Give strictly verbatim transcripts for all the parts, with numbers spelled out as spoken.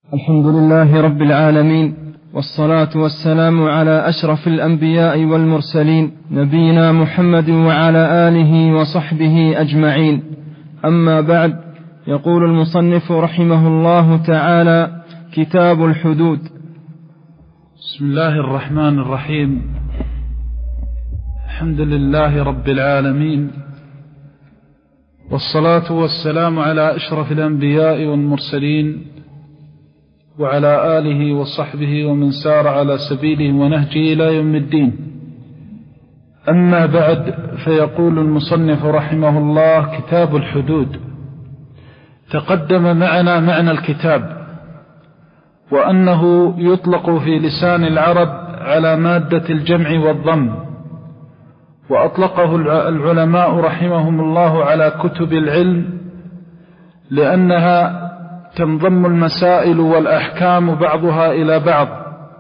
الحمد لله رب العالمين، والصلاة والسلام على أشرف الأنبياء والمرسلين، نبينا محمد وعلى آله وصحبه أجمعين. أما بعد، يقول المصنف رحمه الله تعالى: كتاب الحدود. بسم الله الرحمن الرحيم. الحمد لله رب العالمين، والصلاة والسلام على أشرف الأنبياء والمرسلين وعلى آله وصحبه ومن سار على سبيله ونهجه إلى يوم الدين. أما بعد، فيقول المصنف رحمه الله: كتاب الحدود. تقدم معنا معنى الكتاب، وأنه يطلق في لسان العرب على مادة الجمع والضم، وأطلقه العلماء رحمهم الله على كتب العلم لأنها تنضم المسائل والأحكام بعضها إلى بعض،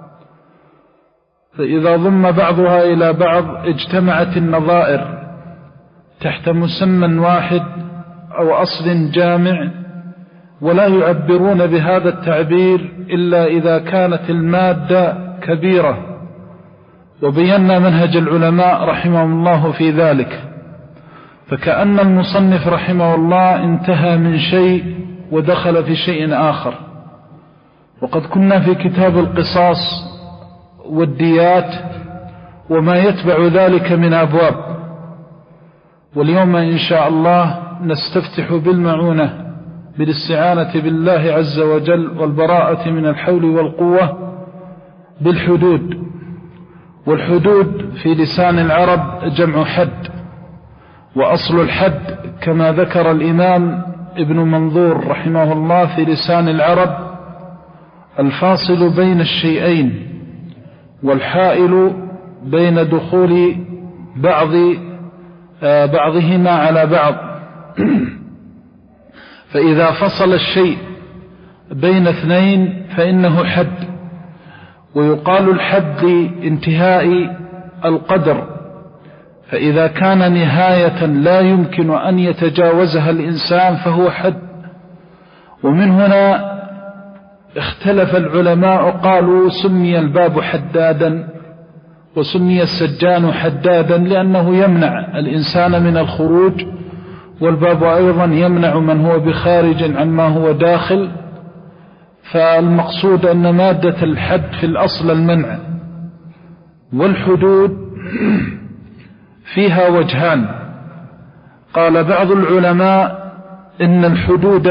فإذا ضم بعضها إلى بعض اجتمعت النظائر تحت مسمى واحد أو أصل جامع، ولا يعبرون بهذا التعبير إلا إذا كانت المادة كبيرة، وبينا منهج العلماء رحمهم الله في ذلك. فكأن المصنف رحمه الله انتهى من شيء ودخل في شيء آخر، وقد كنا في كتاب القصاص والديات وما يتبع ذلك من أبواب، واليوم إن شاء الله نستفتح بالمعونة بالاستعانة بالله عز وجل والبراءة من الحول والقوة بالحدود. والحدود في لسان العرب جمع حد، وأصل الحد كما ذكر الإمام ابن منظور رحمه الله في لسان العرب: الفاصل بين الشيئين، والحائل بين دخول بعض بعضهما على بعض. فإذا فصل الشيء بين اثنين فإنه حد. ويقال الحد انتهاء القدر، فإذا كان نهاية لا يمكن أن يتجاوزها الإنسان فهو حد. ومن هنا اختلف العلماء، قالوا سمي الباب حدادا وسمي السجان حدادا لأنه يمنع الإنسان من الخروج، والباب أيضا يمنع من هو بخارج عما هو داخل. فالمقصود أن مادة الحد في الأصل المنع. والحدود فيها وجهان. قال بعض العلماء إن الحدود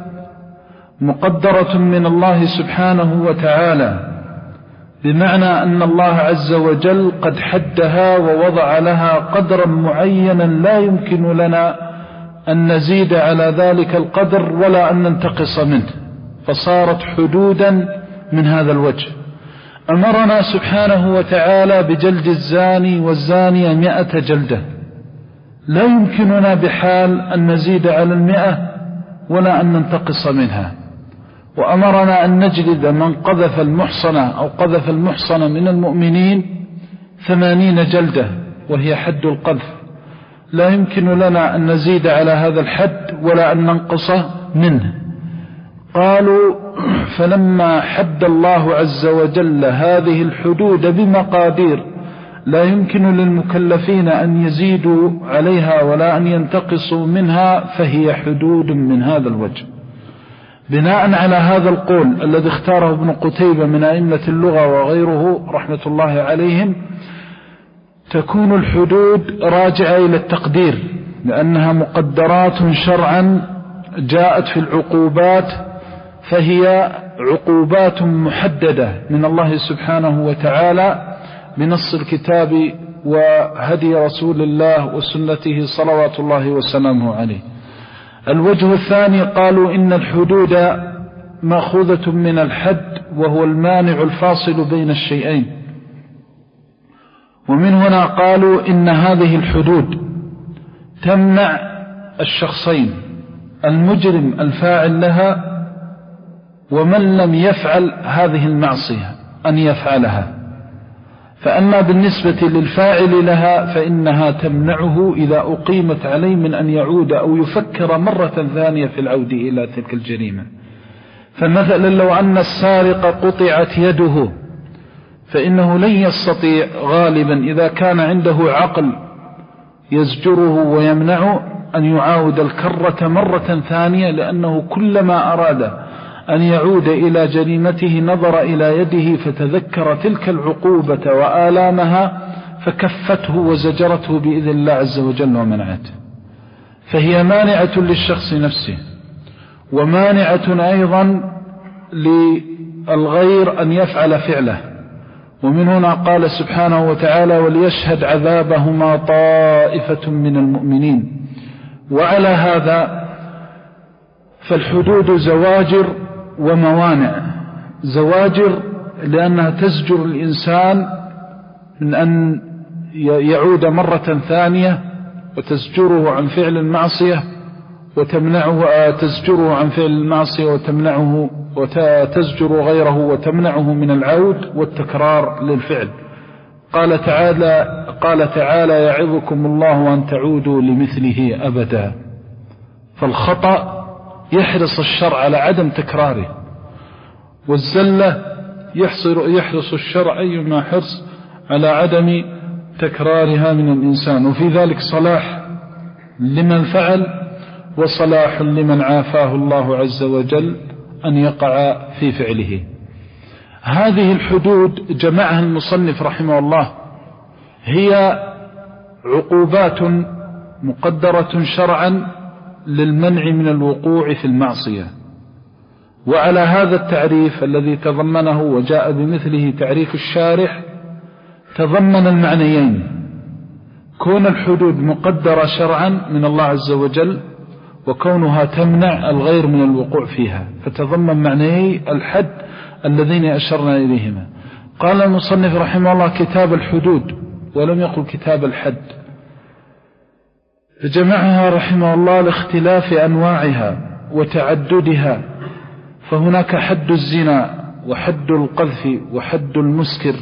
مقدرة من الله سبحانه وتعالى، بمعنى أن الله عز وجل قد حدها ووضع لها قدرا معينا لا يمكن لنا أن نزيد على ذلك القدر ولا أن ننتقص منه، فصارت حدودا من هذا الوجه. أمرنا سبحانه وتعالى بجلد الزاني والزانية مئة جلدة، لا يمكننا بحال أن نزيد على المئة ولا أن ننتقص منها. وأمرنا أن نجلد من قذف المحصنة أو قذف المحصنة من المؤمنين ثمانين جلدة، وهي حد القذف، لا يمكن لنا أن نزيد على هذا الحد ولا أن ننقصه منه. قالوا فلما حد الله عز وجل هذه الحدود بمقادير لا يمكن للمكلفين أن يزيدوا عليها ولا أن ينتقصوا منها، فهي حدود من هذا الوجه. بناء على هذا القول الذي اختاره ابن قتيبة من أئمة اللغة وغيره رحمة الله عليهم، تكون الحدود راجعة إلى التقدير، لأنها مقدرات شرعا جاءت في العقوبات، فهي عقوبات محددة من الله سبحانه وتعالى بنص الكتاب وهدي رسول الله وسنته صلوات الله وسلامه عليه. الوجه الثاني، قالوا إن الحدود مأخوذة من الحد، وهو المانع الفاصل بين الشيئين. ومن هنا قالوا إن هذه الحدود تمنع الشخصين، المجرم الفاعل لها ومن لم يفعل هذه المعصية أن يفعلها. فأما بالنسبة للفاعل لها فإنها تمنعه إذا أقيمت عليه من أن يعود أو يفكر مرة ثانية في العودة إلى تلك الجريمة. فمثلا لو أن السارق قطعت يده فإنه لن يستطيع غالبا إذا كان عنده عقل يزجره ويمنعه أن يعاود الكرة مرة ثانية، لأنه كلما أراد أن يعود إلى جريمته نظر إلى يده فتذكر تلك العقوبة وآلامها فكفته وزجرته بإذن الله عز وجل ومنعته. فهي مانعة للشخص نفسه ومانعة أيضا للغير أن يفعل فعله. ومن هنا قال سبحانه وتعالى: وليشهد عذابهما طائفة من المؤمنين. وعلى هذا فالحدود زواجر وموانع. زواجر لأنها تزجر الإنسان من أن يعود مرة ثانية وتزجره عن فعل المعصية وتمنعه تزجره عن فعل المعصية وتمنعه وتزجر غيره وتمنعه من العود والتكرار للفعل. قال تعالى قال تعالى: يعظكم الله أن تعودوا لمثله أبدا. فالخطأ يحرص الشرع على عدم تكراره، والزلة يحرص الشرع أيما حرص على عدم تكرارها من الإنسان. وفي ذلك صلاح لمن فعل وصلاح لمن عافاه الله عز وجل أن يقع في فعله. هذه الحدود جمعها المصنف رحمه الله هي عقوبات مقدرة شرعا للمنع من الوقوع في المعصية. وعلى هذا التعريف الذي تضمنه وجاء بمثله تعريف الشارح تضمن المعنيين: كون الحدود مقدرة شرعا من الله عز وجل، وكونها تمنع الغير من الوقوع فيها، فتضمن معنيي الحد الذين أشرنا إليهما. قال المصنف رحمه الله: كتاب الحدود، ولم يقل كتاب الحد، فجمعها رحمه الله لاختلاف أنواعها وتعددها. فهناك حد الزنا وحد القذف وحد المسكر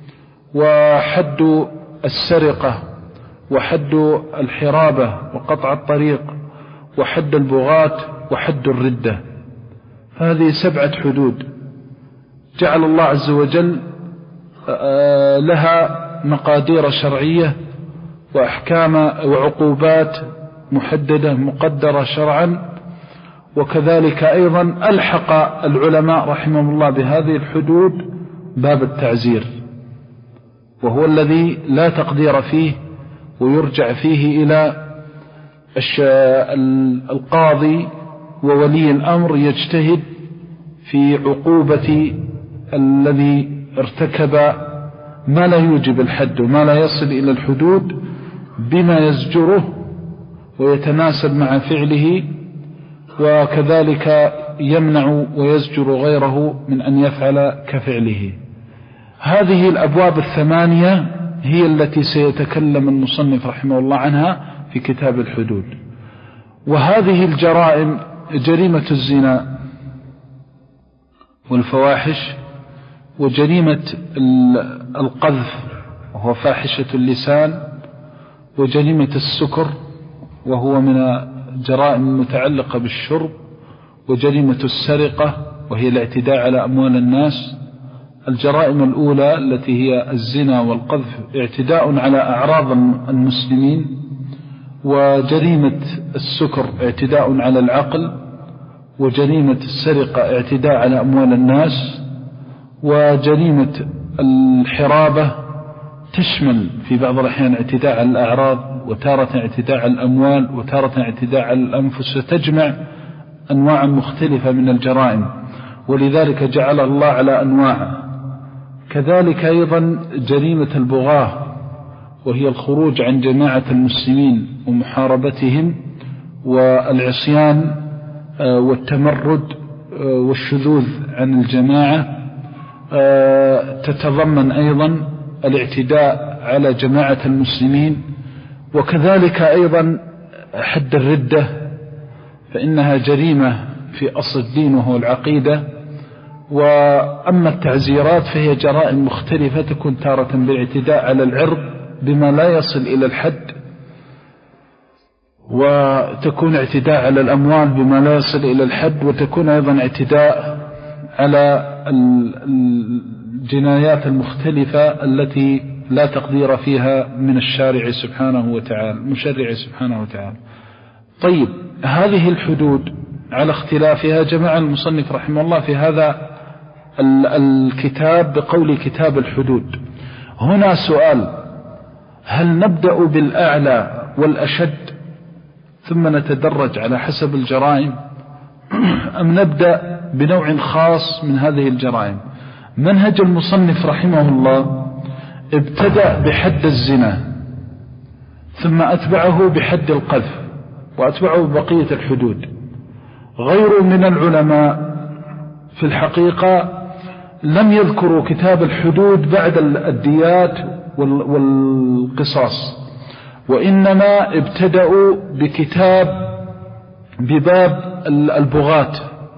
وحد السرقة وحد الحرابة وقطع الطريق وحد البغاة وحد الردة. هذه سبعة حدود جعل الله عز وجل لها مقادير شرعية وأحكام وعقوبات محددة مقدرة شرعا. وكذلك أيضا ألحق العلماء رحمهم الله بهذه الحدود باب التعزير، وهو الذي لا تقدير فيه ويرجع فيه إلى القاضي وولي الأمر يجتهد في عقوبة الذي ارتكب ما لا يوجب الحد وما لا يصل إلى الحدود بما يزجره ويتناسب مع فعله، وكذلك يمنع ويزجر غيره من أن يفعل كفعله. هذه الأبواب الثمانية هي التي سيتكلم المصنف رحمه الله عنها في كتاب الحدود. وهذه الجرائم: جريمة الزنا والفواحش، وجريمة القذف وهو فاحشة اللسان، وجريمة السكر وهو من الجرائم المتعلقة بالشرب، وجريمة السرقة وهي الاعتداء على أموال الناس. الجرائم الأولى التي هي الزنا والقذف اعتداء على أعراض المسلمين، وجريمة السكر اعتداء على العقل، وجريمة السرقة اعتداء على أموال الناس، وجريمة الحرابة تشمل في بعض الأحيان اعتداء على الأعراض، وتارة اعتداء على الأموال، وتارة اعتداء على الأنفس، وتجمع أنواع مختلفة من الجرائم، ولذلك جعل الله على أنواع. كذلك أيضا جريمة البغاة وهي الخروج عن جماعة المسلمين ومحاربتهم، والعصيان والتمرد والشذوذ عن الجماعة. تتضمن أيضا الاعتداء على جماعة المسلمين. وكذلك أيضا حد الردة، فإنها جريمة في أصل الدين وهو العقيدة. وأما التعزيرات فهي جرائم مختلفة، تكون تارة بالاعتداء على العرض بما لا يصل إلى الحد، وتكون اعتداء على الأموال بما لا يصل إلى الحد، وتكون أيضا اعتداء على الجنايات المختلفة التي لا تقدير فيها من الشارع سبحانه وتعالى المشرع سبحانه وتعالى. طيب هذه الحدود على اختلافها جمع المصنف رحمه الله في هذا الكتاب بقول كتاب الحدود. هنا سؤال: هل نبدأ بالأعلى والأشد ثم نتدرج على حسب الجرائم، أم نبدأ بنوع خاص من هذه الجرائم؟ منهج المصنف رحمه الله ابتدأ بحد الزنا، ثم أتبعه بحد القذف، وأتبعه بقية الحدود. غير من العلماء في الحقيقة لم يذكروا كتاب الحدود بعد الديات والقصاص، وإنما ابتدأوا بكتاب بباب البغاة،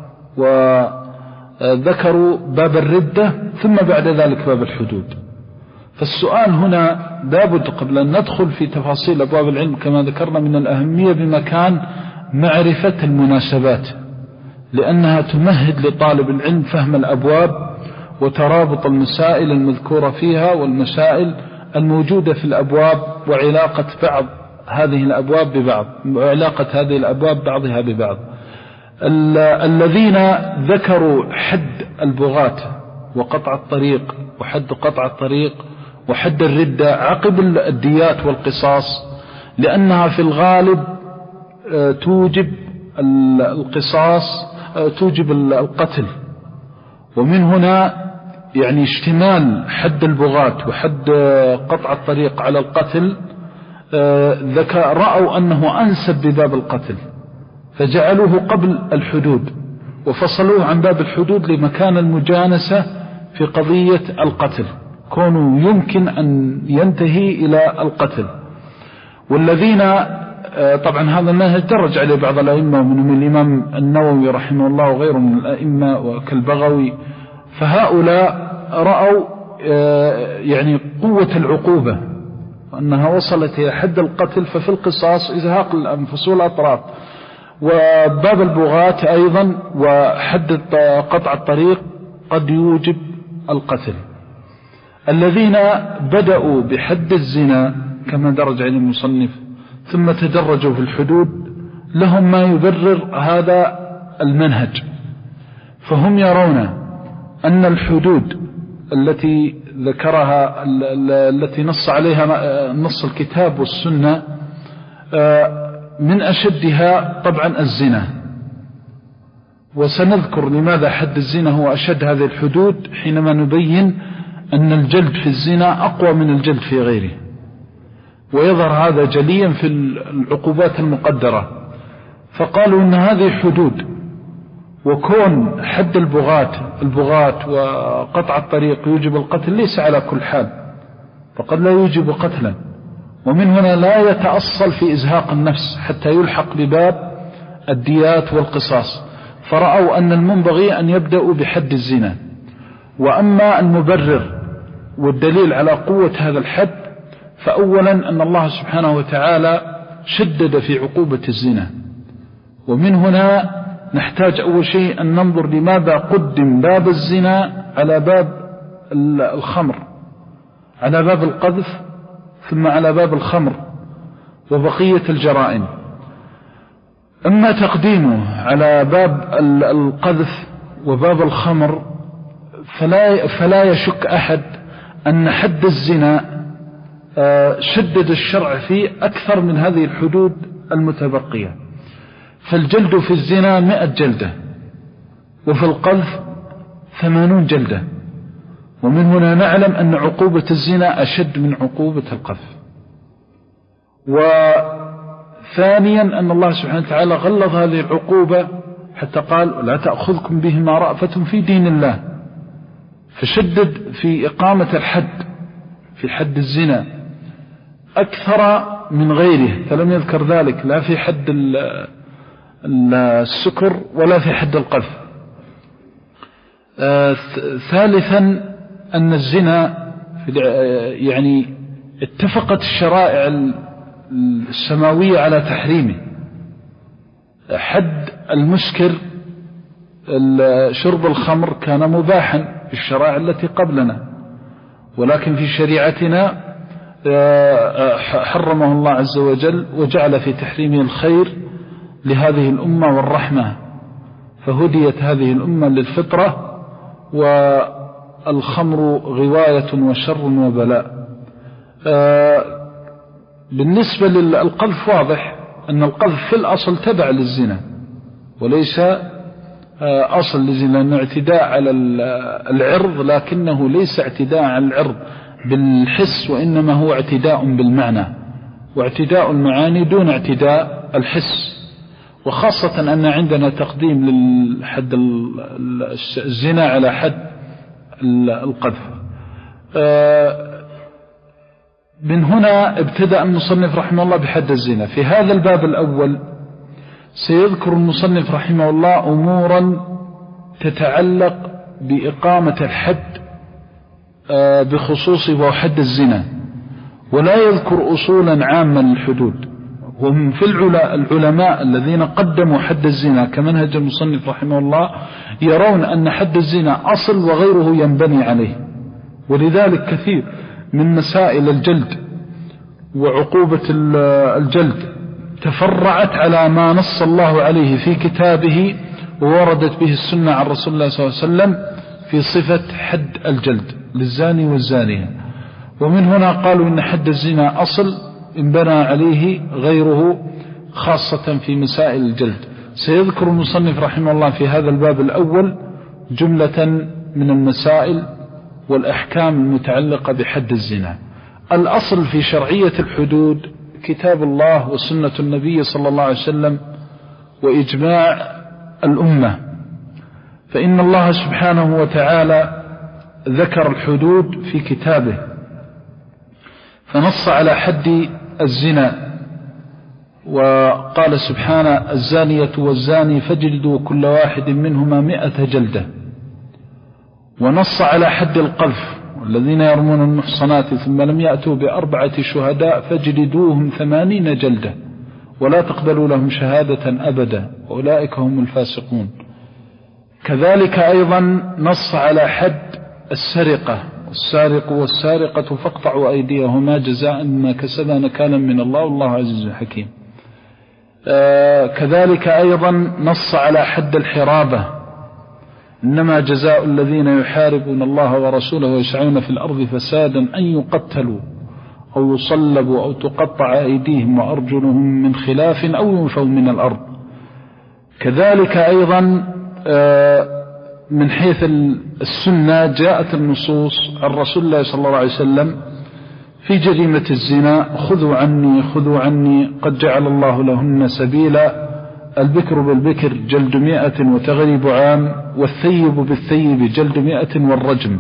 وذكروا باب الردة، ثم بعد ذلك باب الحدود. فالسؤال هنا لابد قبل أن ندخل في تفاصيل أبواب العلم كما ذكرنا من الأهمية بمكان معرفة المناسبات، لأنها تمهد لطالب العلم فهم الأبواب وترابط المسائل المذكورة فيها والمسائل الموجودة في الأبواب، وعلاقة بعض هذه الأبواب ببعض، وعلاقة هذه الأبواب بعضها ببعض. الذين ذكروا حد البغاة وقطع الطريق وحد قطع الطريق وحد الردة عقب الديات والقصاص، لأنها في الغالب توجب القصاص، توجب القتل. ومن هنا يعني اشتمال حد البغاة وحد قطع الطريق على القتل، ذكر رأوا أنه أنسب بباب القتل فجعلوه قبل الحدود، وفصلوه عن باب الحدود لمكان المجانسة في قضية القتل، كونه يمكن أن ينتهي إلى القتل. والذين طبعا هذا النهج درج عليه بعض الأئمة ومنهم الإمام النووي رحمه الله وغيره من الأئمة وكالبغوي، فهؤلاء رأوا يعني قوة العقوبة وأنها وصلت إلى حد القتل، ففي القصاص إزهاق الأنفس والأطراف، وباب البغاة أيضا وحد قطع الطريق قد يوجب القتل. الذين بدأوا بحد الزنا كما درج عليه المصنف ثم تدرجوا في الحدود لهم ما يبرر هذا المنهج، فهم يرون أن الحدود التي ذكرها التي نص عليها نص الكتاب والسنة من أشدها طبعا الزنا، وسنذكر لماذا حد الزنا هو أشد هذه الحدود حينما نبين أن الجلد في الزنا أقوى من الجلد في غيره، ويظهر هذا جليا في العقوبات المقدرة. فقالوا أن هذه حدود، وكون حد البغاة البغاة وقطع الطريق يوجب القتل ليس على كل حال، فقد لا يوجب قتلا، ومن هنا لا يتأصل في إزهاق النفس حتى يلحق بباب الديات والقصاص، فرأوا أن المنبغي أن يبدأوا بحد الزنا. وأما المبرر والدليل على قوة هذا الحد، فأولا أن الله سبحانه وتعالى شدد في عقوبة الزنا، ومن هنا نحتاج أول شيء أن ننظر لماذا قدم باب الزنا على باب الخمر، على باب القذف ثم على باب الخمر وبقية الجرائم. أما تقديمه على باب القذف وباب الخمر فلا, فلا يشك أحد أن حد الزنا شدد الشرع فيه أكثر من هذه الحدود المتبقية، فالجلد في الزنا مئة جلدة وفي القذف ثمانون جلدة، ومن هنا نعلم أن عقوبة الزنا أشد من عقوبة القذف. وثانيا أن الله سبحانه وتعالى غلظ هذه العقوبة حتى قال لا تأخذكم بهما رأفة في دين الله، فشدد في إقامة الحد في حد الزنا أكثر من غيره، فلم يذكر ذلك لا في حد السكر ولا في حد القذف. آه ثالثا أن الزنا يعني اتفقت الشرائع السماوية على تحريمه. حد المسكر شرب الخمر كان مباحا في الشرائع التي قبلنا، ولكن في شريعتنا حرمه الله عز وجل وجعل في تحريمه الخير لهذه الأمة والرحمة، فهديت هذه الأمة للفطرة، والخمر غواية وشر وبلاء. بالنسبة للقذف واضح أن القذف في الأصل تبع للزنا وليس أصل للزنا، لأنه اعتداء على العرض، لكنه ليس اعتداء على العرض بالحس، وإنما هو اعتداء بالمعنى، واعتداء المعاني دون اعتداء الحس. وخاصة أن عندنا تقديم للحد الزنا على حد القذف. من هنا ابتدأ المصنف رحمه الله بحد الزنا. في هذا الباب الأول سيذكر المصنف رحمه الله أمورا تتعلق بإقامة الحد بخصوص وحد الزنا، ولا يذكر أصولا عامة للحدود. وهم في العلماء الذين قدموا حد الزنا كمنهج المصنف رحمه الله يرون أن حد الزنا أصل وغيره ينبني عليه، ولذلك كثير من مسائل الجلد وعقوبة الجلد تفرعت على ما نص الله عليه في كتابه ووردت به السنة عن رسول الله صلى الله عليه وسلم في صفة حد الجلد للزاني والزانية. ومن هنا قالوا إن حد الزنا أصل انبنى عليه غيره، خاصة في مسائل الجلد. سيذكر المصنف رحمه الله في هذا الباب الأول جملة من المسائل والأحكام المتعلقة بحد الزنا. الأصل في شرعية الحدود كتاب الله وسنة النبي صلى الله عليه وسلم وإجماع الأمة، فإن الله سبحانه وتعالى ذكر الحدود في كتابه، فنص على حد الزنا وقال سبحانه: الزانية والزاني فاجلدوا كل واحد منهما مئة جلدة. ونص على حد القذف: والذين يرمون المحصنات ثم لم يأتوا بأربعة شهداء فاجلدوهم ثمانين جلدة ولا تقبلوا لهم شهادة أبدا وأولئك هم الفاسقون. كذلك أيضا نص على حد السرقة: السارق والسارقة فاقطعوا أيديهما جزاء ما كسبا نكالا من الله والله عزيز حكيم. آه كذلك أيضا نص على حد الحرابة: إنما جزاء الذين يحاربون الله ورسوله ويسعون في الأرض فسادا أن يقتلوا أو يصلبوا أو تقطع أيديهم وأرجلهم من خلاف أو ينفوا من الأرض. كذلك أيضا آه من حيث السنة جاءت النصوص عن رسول الله صلى الله عليه وسلم في جريمة الزنا: خذوا عني خذوا عني قد جعل الله لهن سبيلا، البكر بالبكر جلد مئة وتغريب عام، والثيب بالثيب جلد مئة والرجم.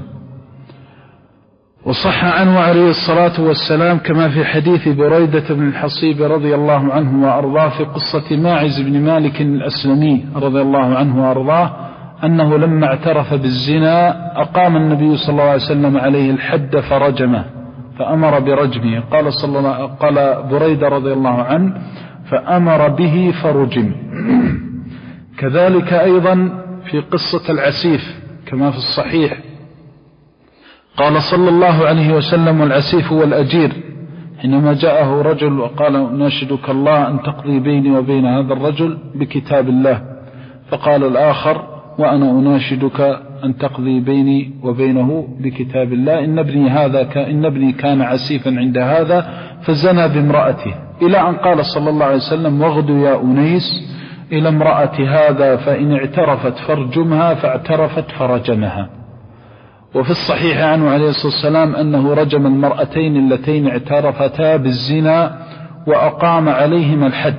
وصح عنه عليه الصلاة والسلام كما في حديث بريدة بن الحصيب رضي الله عنه وأرضاه في قصة ماعز بن مالك الأسلمي رضي الله عنه وأرضاه أنه لما اعترف بالزنا أقام النبي صلى الله عليه وسلم عليه الحد فرجمه، فأمر برجمه. قال صلى الله قال بريدة رضي الله عنه: فأمر به فرجم. كذلك أيضا في قصة العسيف كما في الصحيح قال صلى الله عليه وسلم: والعسيف والأجير، حينما جاءه رجل وقال: ناشدك الله أن تقضي بيني وبين هذا الرجل بكتاب الله، فقال الآخر: وأنا أناشدك أن تقضي بيني وبينه بكتاب الله، إن ابني هذا إن ابني كان عسيفا عند هذا فزنى بامرأته، إلى أن قال صلى الله عليه وسلم: واغدوا يا أنيس إلى امرأة هذا فإن اعترفت فارجمها، فاعترفت فرجمها. وفي الصحيح عنه عليه الصلاة والسلام أنه رجم المرأتين اللتين اعترفتا بالزنا وأقام عليهما الحد.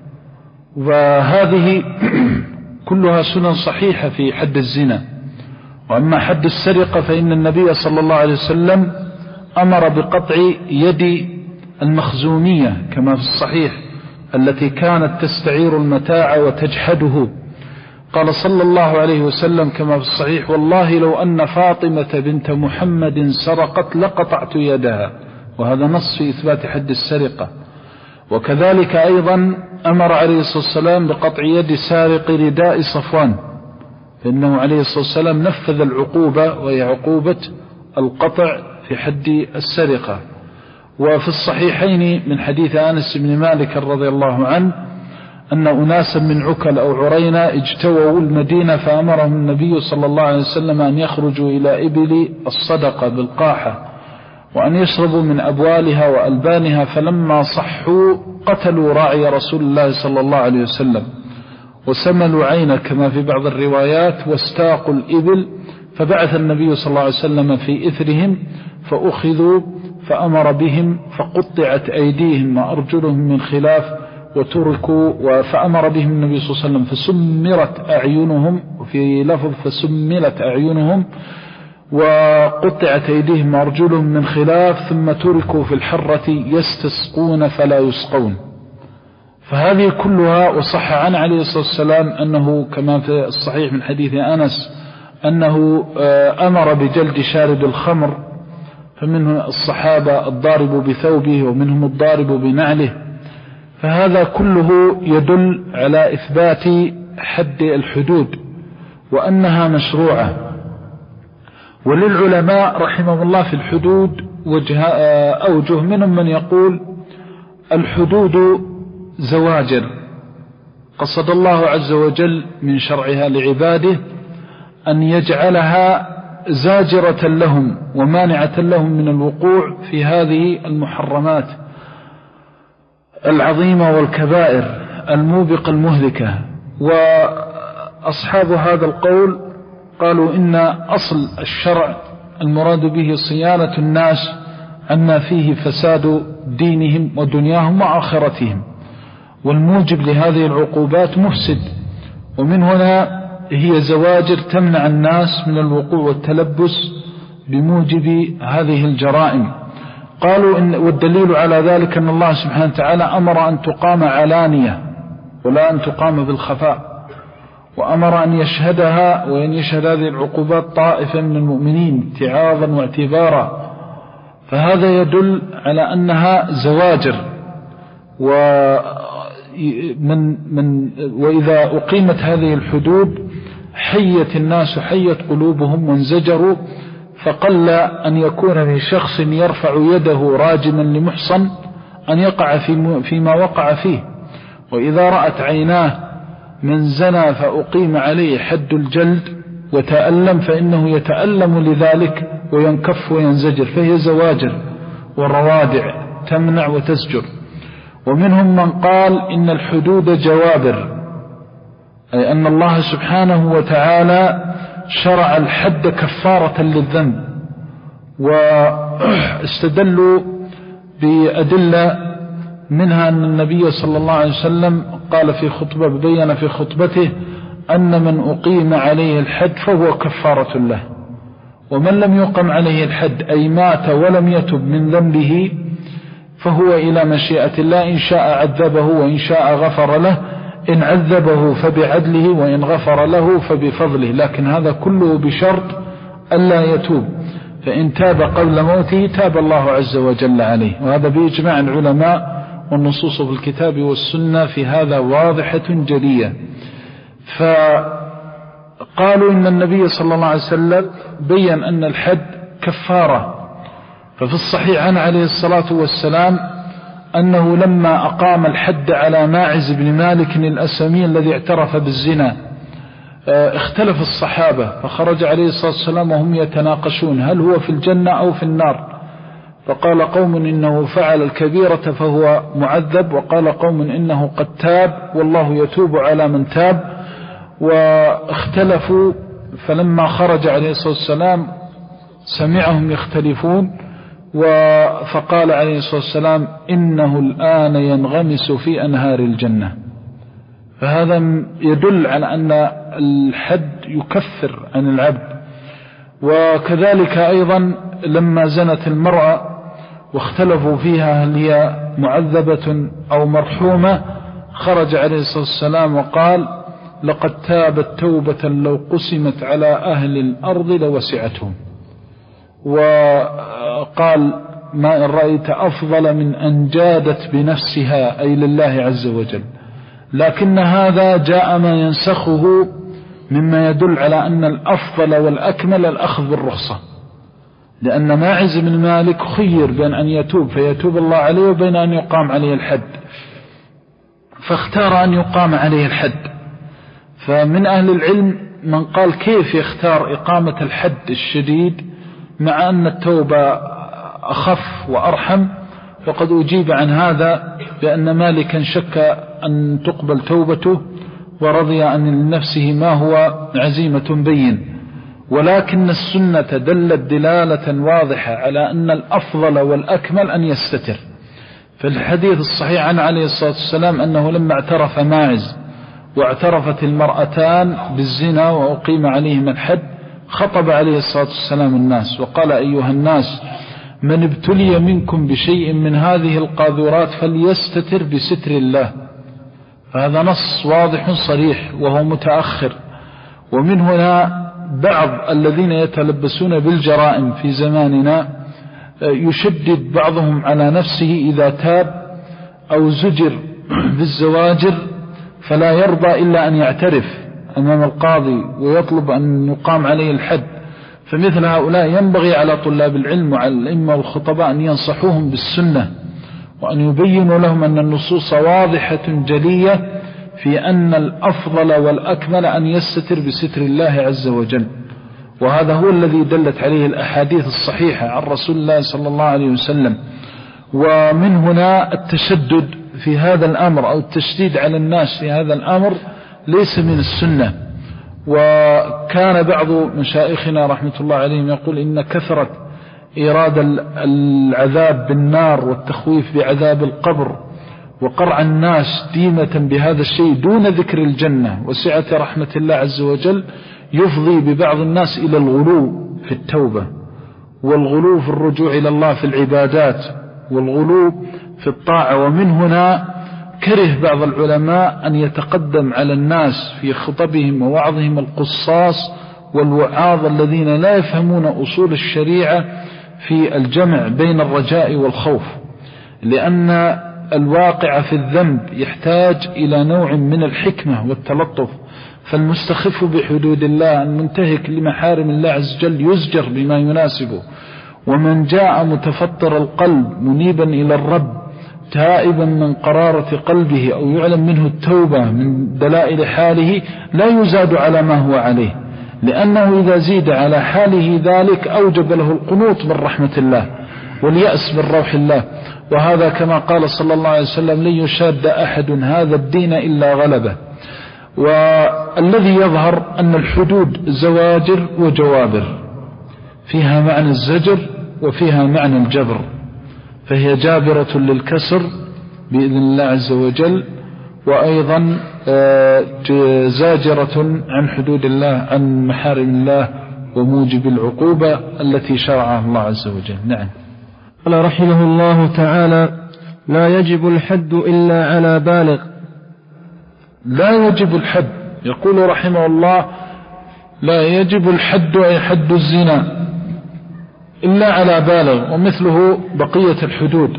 وهذه كلها سنن صحيحة في حد الزنا. وأما حد السرقة فإن النبي صلى الله عليه وسلم أمر بقطع يد المخزومية كما في الصحيح التي كانت تستعير المتاع وتجحده. قال صلى الله عليه وسلم كما في الصحيح: والله لو أن فاطمة بنت محمد سرقت لقطعت يدها. وهذا نص في إثبات حد السرقة. وكذلك أيضا أمر عليه الصلاة والسلام بقطع يد سارق رداء صفوان فإنه عليه الصلاة والسلام نفذ العقوبة، وهي عقوبة القطع في حد السرقة. وفي الصحيحين من حديث أنس بن مالك رضي الله عنه أن أناسا من عكل أو عرينة اجتووا المدينة، فأمرهم النبي صلى الله عليه وسلم أن يخرجوا إلى إبل الصدقة بالقاحة وأن يشربوا من أبوالها وألبانها، فلما صحوا قتلوا راعي رسول الله صلى الله عليه وسلم وسملوا عينه كما في بعض الروايات واستاقوا الإبل، فبعث النبي صلى الله عليه وسلم في إثرهم فأخذوا فأمر بهم فقطعت أيديهم وأرجلهم من خلاف وتركوا، فأمر بهم النبي صلى الله عليه وسلم فسمرت أعينهم، وفي لفظ فسملت أعينهم وقطعت أيديهم وأرجلهم من خلاف، ثم تركوا في الحرة يستسقون فلا يسقون. فهذه كلها. وصح عن عليه الصلاة والسلام أنه كما في الصحيح من حديث أنس أنه أمر بجلد شارب الخمر، فمنه الصحابة الضارب بثوبه ومنهم الضارب بنعله. فهذا كله يدل على إثبات حد الحدود وأنها مشروعة. وللعلماء رحمه الله في الحدود وجه أوجه، منهم من يقول الحدود زواجر قصد الله عز وجل من شرعها لعباده أن يجعلها زاجرة لهم ومانعة لهم من الوقوع في هذه المحرمات العظيمة والكبائر الموبقة المهلكة. وأصحاب هذا القول قالوا إن أصل الشرع المراد به صيانة الناس عما فيه فساد دينهم ودنياهم وآخرتهم، والموجب لهذه العقوبات مفسد، ومن هنا هي زواجر تمنع الناس من الوقوع والتلبس بموجب هذه الجرائم. قالوا إن والدليل على ذلك أن الله سبحانه وتعالى أمر أن تقام علانية ولا أن تقام بالخفاء، وأمر أن يشهدها وأن يشهد هذه العقوبات طائفة من المؤمنين اتعاظا واعتبارا. فهذا يدل على أنها زواجر. ومن من وإذا أقيمت هذه الحدود حيت الناس حيت قلوبهم وانزجروا، فقل أن يكون من شخص يرفع يده راجما لمحصن أن يقع فيما وقع فيه. وإذا رأت عيناه من زنى فأقيم عليه حد الجلد وتألم، فإنه يتألم لذلك وينكف وينزجر، فهي زواجر والروادع تمنع وتزجر. ومنهم من قال إن الحدود جوابر، أي أن الله سبحانه وتعالى شرع الحد كفارة للذنب، واستدلوا بأدلة منها أن النبي صلى الله عليه وسلم قال في خطبة بين في خطبته أن من أقيم عليه الحد فهو كفارة له، ومن لم يقم عليه الحد أي مات ولم يتب من ذنبه فهو إلى مشيئة الله، إن شاء عذبه وإن شاء غفر له، إن عذبه فبعدله وإن غفر له فبفضله، لكن هذا كله بشرط ألا يتوب، فإن تاب قبل موته تاب الله عز وجل عليه. وهذا بإجماع العلماء، والنصوص في الكتاب والسنة في هذا واضحة جلية. فقالوا إن النبي صلى الله عليه وسلم بيّن أن الحد كفارة. ففي الصحيح عنه عليه الصلاة والسلام أنه لما أقام الحد على ماعز بن مالك الأسلمي الذي اعترف بالزنا اختلف الصحابة، فخرج عليه الصلاة والسلام وهم يتناقشون هل هو في الجنة أو في النار، فقال قوم إنه فعل الكبيرة فهو معذب، وقال قوم إنه قد تاب والله يتوب على من تاب، واختلفوا. فلما خرج عليه الصلاة والسلام سمعهم يختلفون، فقال عليه الصلاة والسلام إنه الآن ينغمس في أنهار الجنة. فهذا يدل على أن الحد يكفر عن العبد. وكذلك أيضا لما زنت المرأة واختلفوا فيها هل هي معذبة أو مرحومة، خرج عليه الصلاة والسلام وقال لقد تابت توبة لو قسمت على أهل الأرض لوسعتهم، وقال ما إن رأيت أفضل من أن جادت بنفسها أي لله عز وجل. لكن هذا جاء ما ينسخه مما يدل على أن الأفضل والأكمل الأخذ بالرخصة، لأن ماعز بن مالك خير بين أن يتوب فيتوب الله عليه وبين أن يقام عليه الحد، فاختار أن يقام عليه الحد. فمن أهل العلم من قال كيف يختار إقامة الحد الشديد مع أن التوبة أخف وأرحم، فقد أجيب عن هذا بأن مالكا شك أن تقبل توبته ورضي أن لنفسه ما هو عزيمة بين، ولكن السنة دلت دلالة واضحة على أن الأفضل والأكمل أن يستتر. في الحديث الصحيح عن عليه الصلاة والسلام أنه لما اعترف ماعز واعترفت المرأتان بالزنا وأقيم عليهم الحد خطب عليه الصلاة والسلام الناس وقال: أيها الناس، من ابتلي منكم بشيء من هذه القاذورات فليستتر بستر الله. فهذا نص واضح صريح وهو متأخر. ومن هنا بعض الذين يتلبسون بالجرائم في زماننا يشدد بعضهم على نفسه إذا تاب أو زجر بالزواجر فلا يرضى إلا أن يعترف أمام القاضي ويطلب أن يقام عليه الحد. فمثل هؤلاء ينبغي على طلاب العلم وعلى الأئمة والخطباء أن ينصحوهم بالسنة وأن يبينوا لهم أن النصوص واضحة جلية في أن الأفضل والأكمل أن يستتر بستر الله عز وجل، وهذا هو الذي دلت عليه الأحاديث الصحيحة عن رسول الله صلى الله عليه وسلم. ومن هنا التشدد في هذا الأمر أو التشديد على الناس في هذا الأمر ليس من السنة. وكان بعض مشايخنا رحمة الله عليهم يقول إن كثرة إيراد العذاب بالنار والتخويف بعذاب القبر وقرع الناس ديمة بهذا الشيء دون ذكر الجنة وسعة رحمة الله عز وجل يفضي ببعض الناس إلى الغلو في التوبة والغلو في الرجوع إلى الله في العبادات والغلو في الطاعة. ومن هنا كره بعض العلماء أن يتقدم على الناس في خطبهم ووعظهم القصاص والوعاظ الذين لا يفهمون أصول الشريعة في الجمع بين الرجاء والخوف، لأن الواقع في الذنب يحتاج إلى نوع من الحكمة والتلطف. فالمستخف بحدود الله المنتهك لمحارم الله عز وجل يزجر بما يناسبه، ومن جاء متفطر القلب منيبا إلى الرب تائبا من قرارة قلبه أو يعلم منه التوبة من دلائل حاله لا يزاد على ما هو عليه، لأنه إذا زيد على حاله ذلك أوجب له القنوط من رحمة الله واليأس من روح الله. وهذا كما قال صلى الله عليه وسلم: لن يشاد أحد هذا الدين إلا غلبه. والذي يظهر أن الحدود زواجر وجوابر، فيها معنى الزجر وفيها معنى الجبر، فهي جابرة للكسر بإذن الله عز وجل، وأيضا زاجرة عن حدود الله عن محارم الله وموجب العقوبة التي شرعها الله عز وجل. نعم. قال رحمه الله تعالى: لا يجب الحد إلا على بالغ. لا يجب الحد، يقول رحمه الله: لا يجب الحد أي حد الزنا إلا على بالغ، ومثله بقية الحدود.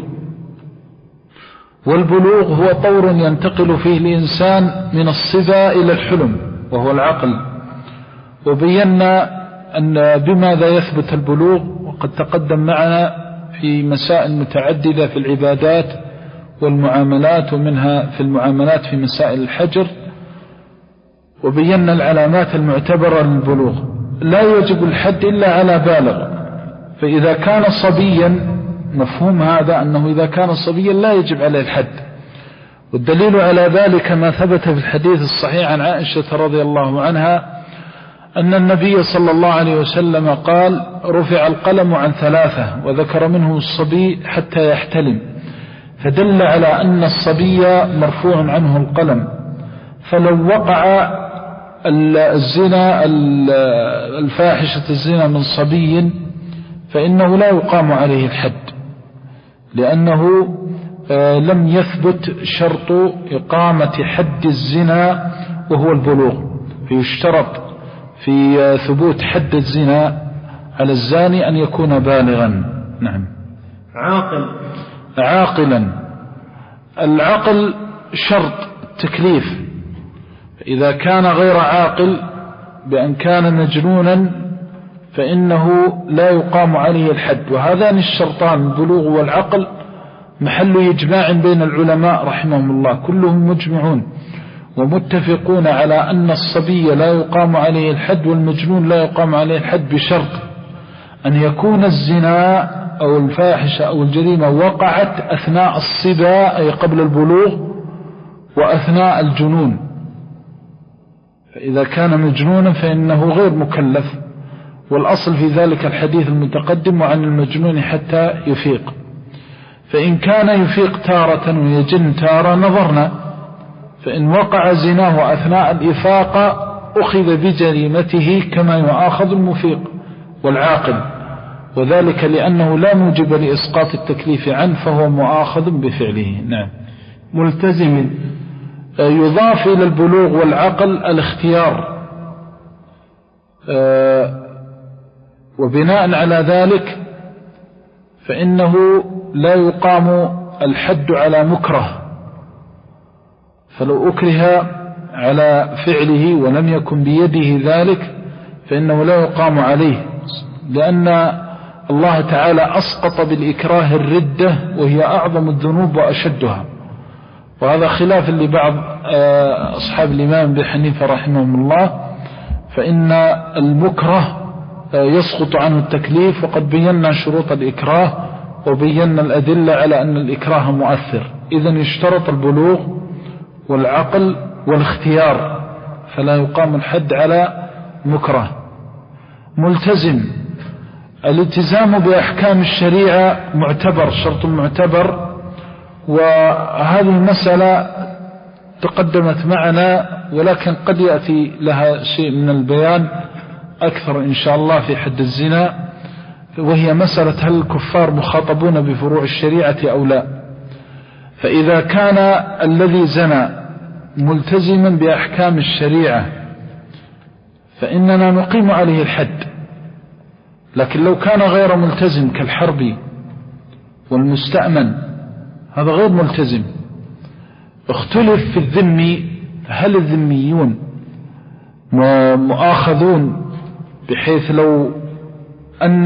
والبلوغ هو طور ينتقل فيه الإنسان من الصبا إلى الحلم وهو العقل. وبينا أن بماذا يثبت البلوغ، وقد تقدم معنا في مسائل متعددة في العبادات والمعاملات، ومنها في المعاملات في مسائل الحجر، وبينا العلامات المعتبرة للبلوغ. لا يجب الحد إلا على بالغ، فإذا كان صبيا مفهوم هذا أنه إذا كان صبيا لا يجب عليه الحد. والدليل على ذلك ما ثبت في الحديث الصحيح عن عائشة رضي الله عنها أن النبي صلى الله عليه وسلم قال: رفع القلم عن ثلاثة، وذكر منهم الصبي حتى يحتلم، فدل على أن الصبي مرفوع عنه القلم. فلو وقع الزنا الفاحشة الزنا من صبي فإنه لا يقام عليه الحد، لأنه لم يثبت شرط إقامة حد الزنا وهو البلوغ، فيشترط في ثبوت حد الزنا على الزاني أن يكون بالغا. نعم. عاقل. عاقلا. العقل شرط تكليف، إذا كان غير عاقل بأن كان مجنونا فإنه لا يقام عليه الحد. وهذان الشرطان البلوغ والعقل محل إجماع بين العلماء رحمهم الله، كلهم مجمعون ومتفقون على أن الصبي لا يقام عليه الحد والمجنون لا يقام عليه الحد، بشرط أن يكون الزنا أو الفاحشة أو الجريمة وقعت أثناء الصبا أي قبل البلوغ وأثناء الجنون. فإذا كان مجنونا فإنه غير مكلف، والأصل في ذلك الحديث المتقدم وعن المجنون حتى يفيق. فإن كان يفيق تارة ويجن تارة نظرنا، فإن وقع زناه أثناء الإفاقة أخذ بجريمته كما يؤاخذ المفيق والعاقل، وذلك لأنه لا موجب لإسقاط التكليف عنه فهو مؤاخذ بفعله. نعم. ملتزم يضاف إلى البلوغ والعقل الاختيار، وبناء على ذلك فإنه لا يقام الحد على مكره، فلو أكره على فعله ولم يكن بيده ذلك فإنه لا يقام عليه، لأن الله تعالى أسقط بالإكراه الردة وهي أعظم الذنوب وأشدها، وهذا خلاف لبعض أصحاب الإمام أبي حنيفة رحمهم الله، فإن المكره يسقط عنه التكليف، وقد بينا شروط الإكراه وبينا الأدلة على أن الإكراه مؤثر. إذن يشترط البلوغ والعقل والاختيار، فلا يقام الحد على مكره. ملتزم، الالتزام بأحكام الشريعة معتبر، شرط معتبر، وهذه المسألة تقدمت معنا ولكن قد يأتي لها شيء من البيان أكثر إن شاء الله في حد الزنا، وهي مسألة هل الكفار مخاطبون بفروع الشريعة أو لا. فإذا كان الذي زنى ملتزما بأحكام الشريعة فإننا نقيم عليه الحد، لكن لو كان غير ملتزم كالحربي والمستأمن هذا غير ملتزم. اختلف في الذمي، هل الذميون مؤاخذون بحيث لو أن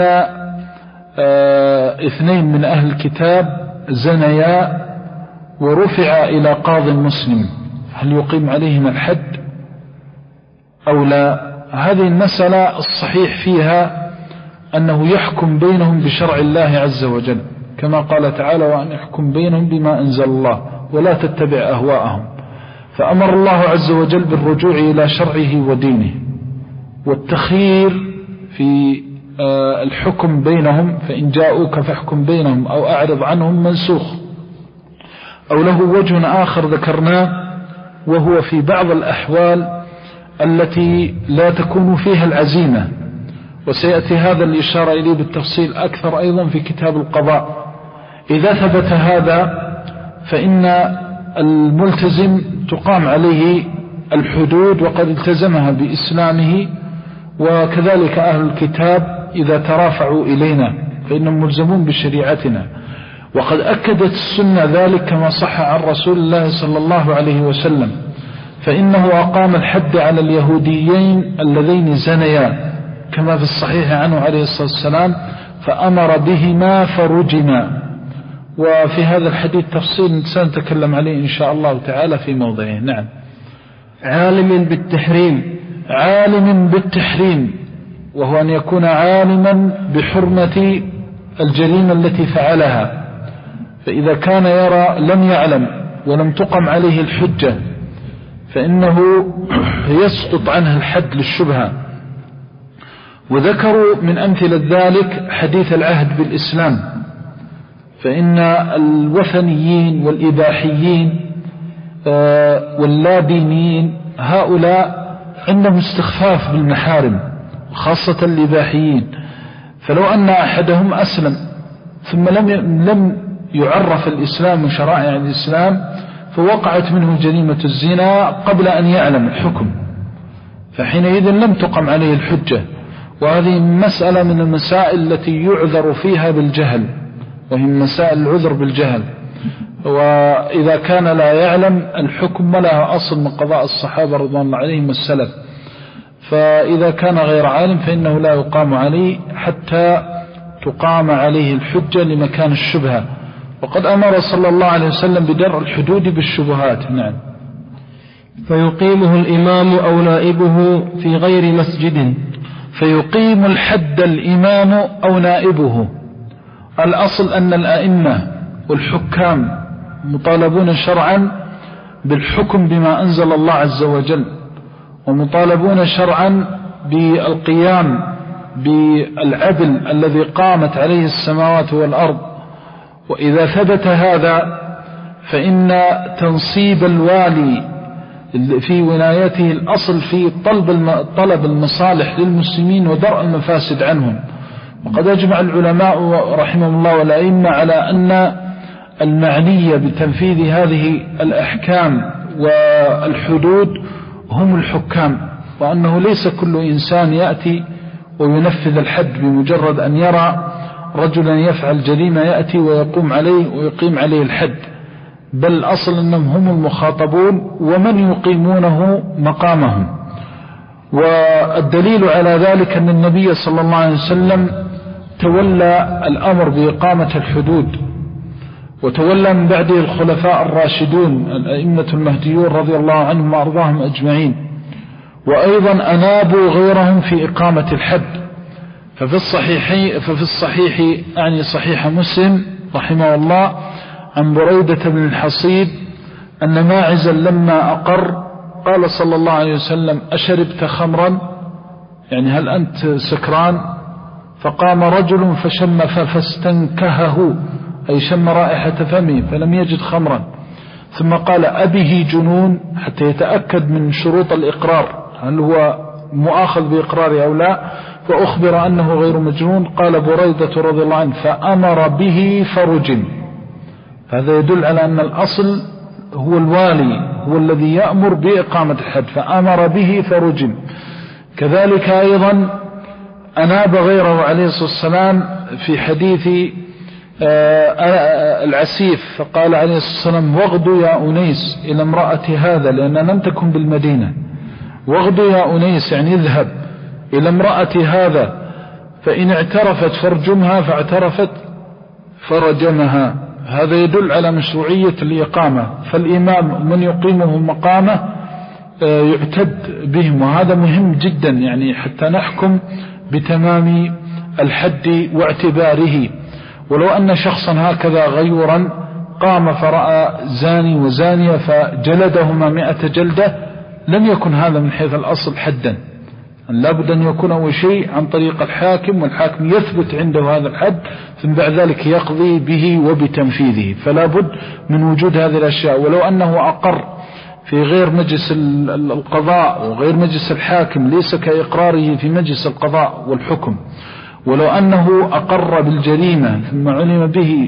اه اثنين من أهل الكتاب زنيا ورفع إلى قاض مسلم هل يقيم عليهم الحد أو لا؟ هذه المسألة الصحيح فيها أنه يحكم بينهم بشرع الله عز وجل، كما قال تعالى وأن يحكم بينهم بما أنزل الله ولا تتبع أهواءهم. فأمر الله عز وجل بالرجوع إلى شرعه ودينه، والتخيير في الحكم بينهم، فإن جاءوك فاحكم بينهم أو أعرض عنهم منسوخ. أو له وجه آخر ذكرناه، وهو في بعض الأحوال التي لا تكون فيها العزيمة، وسيأتي هذا الإشارة إليه بالتفصيل أكثر أيضا في كتاب القضاء. إذا ثبت هذا فإن الملتزم تقام عليه الحدود وقد التزمها بإسلامه، وكذلك أهل الكتاب إذا ترافعوا إلينا فإنهم ملزمون بشريعتنا. وقد أكدت السنة ذلك كما صح عن رسول الله صلى الله عليه وسلم، فإنه أقام الحد على اليهوديين اللذين زنيا كما في الصحيح عنه عليه الصلاة والسلام، فأمر بهما فرجما. وفي هذا الحديث تفصيل سنتكلم عليه إن شاء الله تعالى في موضعه. نعم. عالم بالتحريم، عالم بالتحريم وهو أن يكون عالما بحرمة الجريمة التي فعلها، فإذا كان يرى لم يعلم ولم تقم عليه الحجة فإنه يسقط عنه الحد للشبهة. وذكروا من أمثلة ذلك حديث العهد بالإسلام، فإن الوثنيين والإباحيين واللادينيين هؤلاء عندهم استخفاف بالمحارم، خاصة الإباحيين. فلو أن أحدهم أسلم ثم لم لم يعرف الإسلام وشرائع الإسلام فوقعت منه جريمة الزنا قبل أن يعلم الحكم، فحينئذ لم تقم عليه الحجة. وهذه مسألة من المسائل التي يعذر فيها بالجهل، وهي مسائل العذر بالجهل. وإذا كان لا يعلم الحكم لها أصل من قضاء الصحابة رضوان الله عليهم السلف. فإذا كان غير عالم فإنه لا يقام عليه حتى تقام عليه الحجة لمكان الشبهة. وقد أمر صلى الله عليه وسلم بدرء الحدود بالشبهات. نعم. فيقيمه الإمام أو نائبه في غير مسجد. فيقيم الحد الإمام أو نائبه. الأصل أن الأئمة والحكام مطالبون شرعا بالحكم بما أنزل الله عز وجل، ومطالبون شرعا بالقيام بالعدل الذي قامت عليه السماوات والأرض. وإذا ثبت هذا فإن تنصيب الوالي في ولايته الأصل في طلب طلب المصالح للمسلمين ودرء المفاسد عنهم. وقد أجمع العلماء رحمهم الله والأئمة على أن المعنية بتنفيذ هذه الأحكام والحدود هم الحكام، وأنه ليس كل إنسان يأتي وينفذ الحد بمجرد أن يرى رجلا يفعل جريمة يأتي ويقوم عليه ويقيم عليه الحد، بل أصل أنهم هم المخاطبون ومن يقيمونه مقامهم. والدليل على ذلك أن النبي صلى الله عليه وسلم تولى الأمر بإقامة الحدود، وتولى من بعده الخلفاء الراشدون الأئمة المهديون رضي الله عنهم وأرضاهم أجمعين، وأيضا أنابوا غيرهم في إقامة الحد. ففي الصحيح ففي الصحيح يعني صحيح مسلم رحمه الله عن بريدة بن الحصيب أن ماعزا لما أقر قال صلى الله عليه وسلم: أشربت خمرا؟ يعني هل أنت سكران؟ فقام رجل فشم فاستنكهه، أي شم رائحة فمه فلم يجد خمرا، ثم قال: أبه جنون؟ حتى يتأكد من شروط الإقرار هل هو مؤاخذ بإقراره أو لا، فأخبر أنه غير مجنون. قال بريدة رضي الله عنه: فأمر به فرجم. هذا يدل على أن الأصل هو الوالي هو الذي يأمر بإقامة الحد، فأمر به فرجم. كذلك أيضا أناب غيره عليه الصلاة والسلام في حديث العسيف، فقال عليه الصلاة والسلام: واغدوا يا أنيس إلى امرأة هذا، لأنها لم تكن بالمدينة. واغدوا يا أنيس يعني اذهب إلى امرأة هذا، فإن اعترفت فرجمها، فاعترفت فرجمها. هذا يدل على مشروعية الإقامة، فالإمام من يقيمه مقامه يعتد بهم، وهذا مهم جدا يعني حتى نحكم بتمام الحد واعتباره. ولو أن شخصا هكذا غيورا قام فرأى زاني وزانية فجلدهما مئة جلدة، لم يكن هذا من حيث الأصل حدا، لابد أن يكون أول شيء عن طريق الحاكم، والحاكم يثبت عنده هذا الحد، ثم بعد ذلك يقضي به وبتنفيذه. فلا بد من وجود هذه الأشياء. ولو أنه أقر في غير مجلس القضاء وغير مجلس الحاكم ليس كإقراره في مجلس القضاء والحكم، ولو أنه أقر بالجريمة ثم علم به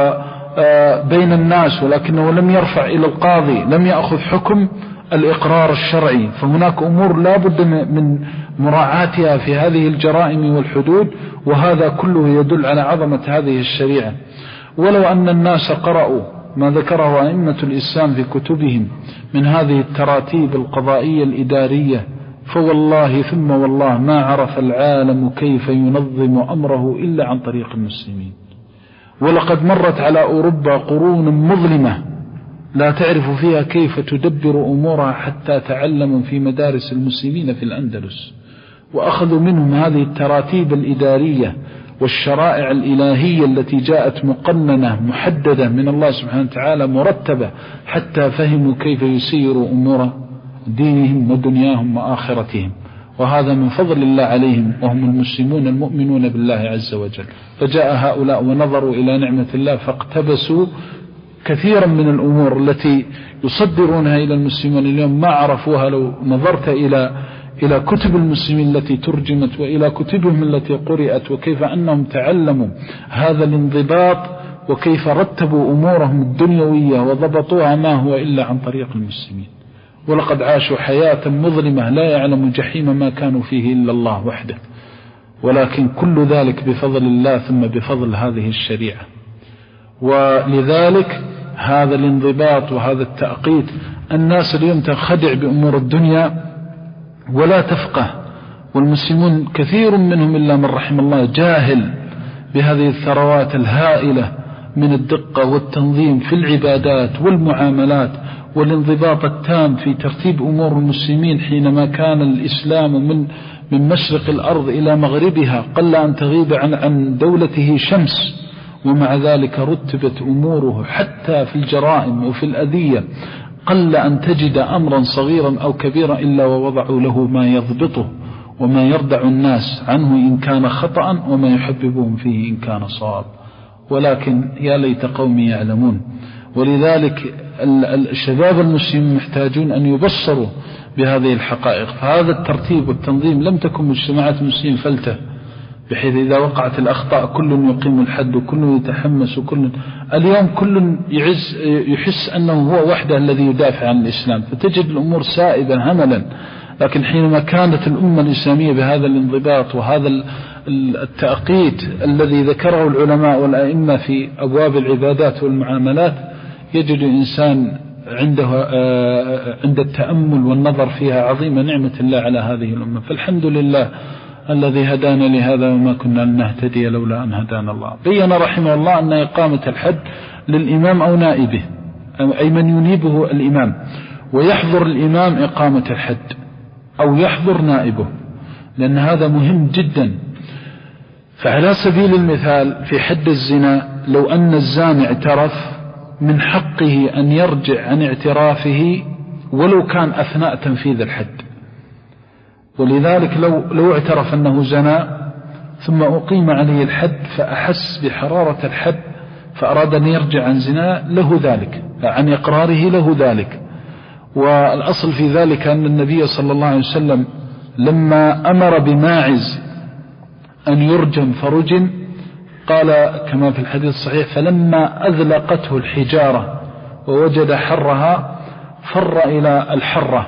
وبين الناس ولكنه لم يرفع إلى القاضي لم يأخذ حكم الإقرار الشرعي، فهناك أمور لا بد من مراعاتها في هذه الجرائم والحدود، وهذا كله يدل على عظمة هذه الشريعة. ولو أن الناس قرأوا ما ذكره أئمة الإسلام في كتبهم من هذه التراتيب القضائية الإدارية، فوالله ثم والله ما عرف العالم كيف ينظم أمره إلا عن طريق المسلمين. ولقد مرت على أوروبا قرون مظلمة لا تعرف فيها كيف تدبر أمورها حتى تعلموا في مدارس المسلمين في الأندلس، وأخذوا منهم هذه التراتيب الإدارية والشرائع الإلهية التي جاءت مقننة محددة من الله سبحانه وتعالى مرتبة، حتى فهموا كيف يسيروا أمور دينهم ودنياهم وآخرتهم. وهذا من فضل الله عليهم، وهم المسلمون المؤمنون بالله عز وجل. فجاء هؤلاء ونظروا إلى نعمة الله فاقتبسوا كثيرا من الأمور التي يصدرونها إلى المسلمين اليوم ما عرفوها لو نظرت إلى إلى كتب المسلمين التي ترجمت وإلى كتبهم التي قرأت، وكيف أنهم تعلموا هذا الانضباط وكيف رتبوا أمورهم الدنيوية وضبطوها ما هو إلا عن طريق المسلمين. ولقد عاشوا حياة مظلمة لا يعلم جحيم ما كانوا فيه إلا الله وحده، ولكن كل ذلك بفضل الله ثم بفضل هذه الشريعة. ولذلك هذا الانضباط وهذا التأقيت. الناس اليوم تنخدع بأمور الدنيا ولا تفقه والمسلمون كثير منهم إلا من رحم الله جاهل بهذه الثروات الهائلة من الدقة والتنظيم في العبادات والمعاملات والانضباط التام في ترتيب أمور المسلمين. حينما كان الإسلام من من مشرق الأرض إلى مغربها قل أن تغيب عن عن دولته شمس، ومع ذلك رتبت أموره حتى في الجرائم وفي الأذية، قل أن تجد أمرا صغيرا أو كبيرا إلا ووضعوا له ما يضبطه وما يردع الناس عنه إن كان خطأ وما يحببهم فيه إن كان صواب. ولكن يا ليت قومي يعلمون. ولذلك الشباب المسلمين محتاجون أن يبصروا بهذه الحقائق. فهذا الترتيب والتنظيم لم تكن مجتمعات المسلمين فلتة، بحيث إذا وقعت الأخطاء كل يقيم الحد وكل يتحمس وكل اليوم كل يعز يحس أنه هو وحده الذي يدافع عن الإسلام، فتجد الأمور سائبة هملا. لكن حينما كانت الأمة الإسلامية بهذا الانضباط وهذا التأقيت الذي ذكره العلماء والأئمة في أبواب العبادات والمعاملات، يجد إنسان عنده عند التأمل والنظر فيها عظيمة نعمة الله على هذه الأمة. فالحمد لله الذي هدانا لهذا وما كنا لنهتدي لولا أن هدانا الله. بين رحمه الله أن إقامة الحد للإمام أو نائبه، أي من ينيبه الإمام، ويحضر الإمام إقامة الحد أو يحضر نائبه، لأن هذا مهم جدا. فعلى سبيل المثال في حد الزنا، لو أن الزاني اعترف من حقه أن يرجع عن اعترافه ولو كان أثناء تنفيذ الحد. ولذلك لو, لو اعترف أنه زنى ثم أقيم عليه الحد فأحس بحرارة الحد فأراد أن يرجع عن زنا له ذلك، عن إقراره له ذلك. والأصل في ذلك أن النبي صلى الله عليه وسلم لما أمر بماعز أن يرجم فرجم قال كما في الحديث الصحيح: فلما أذلقته الحجارة ووجد حرها فر إلى الحرة.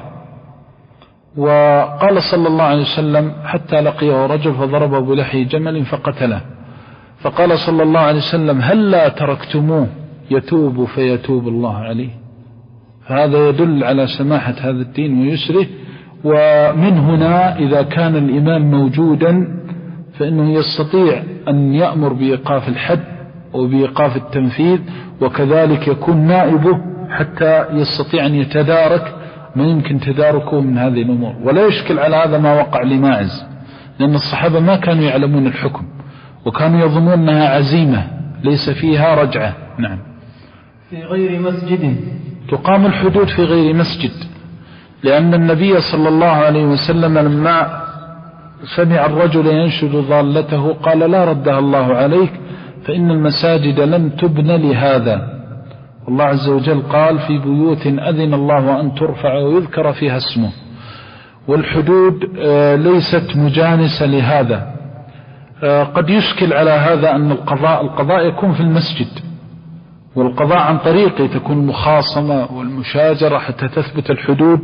وقال صلى الله عليه وسلم: حتى لقيه رجل فضربه بلحي جمل فقتله. فقال صلى الله عليه وسلم: هل لا تركتموه يتوب فيتوب الله عليه. فهذا يدل على سماحة هذا الدين ويسره. ومن هنا إذا كان الإمام موجودا فإنه يستطيع أن يأمر بإيقاف الحد وبإيقاف التنفيذ، وكذلك يكون نائبه حتى يستطيع أن يتدارك ما يمكن تداركه من هذه الأمور. ولا يشكل على هذا ما وقع لماعز، لأن الصحابة ما كانوا يعلمون الحكم وكانوا يظنون أنها عزيمة ليس فيها رجعة. نعم. في غير مسجد، تقام الحدود في غير مسجد، لأن النبي صلى الله عليه وسلم لما سمع الرجل ينشد ضالته قال: لا ردها الله عليك، فإن المساجد لم تبن لهذا. والله عز وجل قال: في بيوت أذن الله أن ترفع ويذكر فيها اسمه. والحدود ليست مجانسة لهذا. قد يشكل على هذا أن القضاء القضاء يكون في المسجد، والقضاء عن طريقه تكون المخاصمة والمشاجرة حتى تثبت الحدود.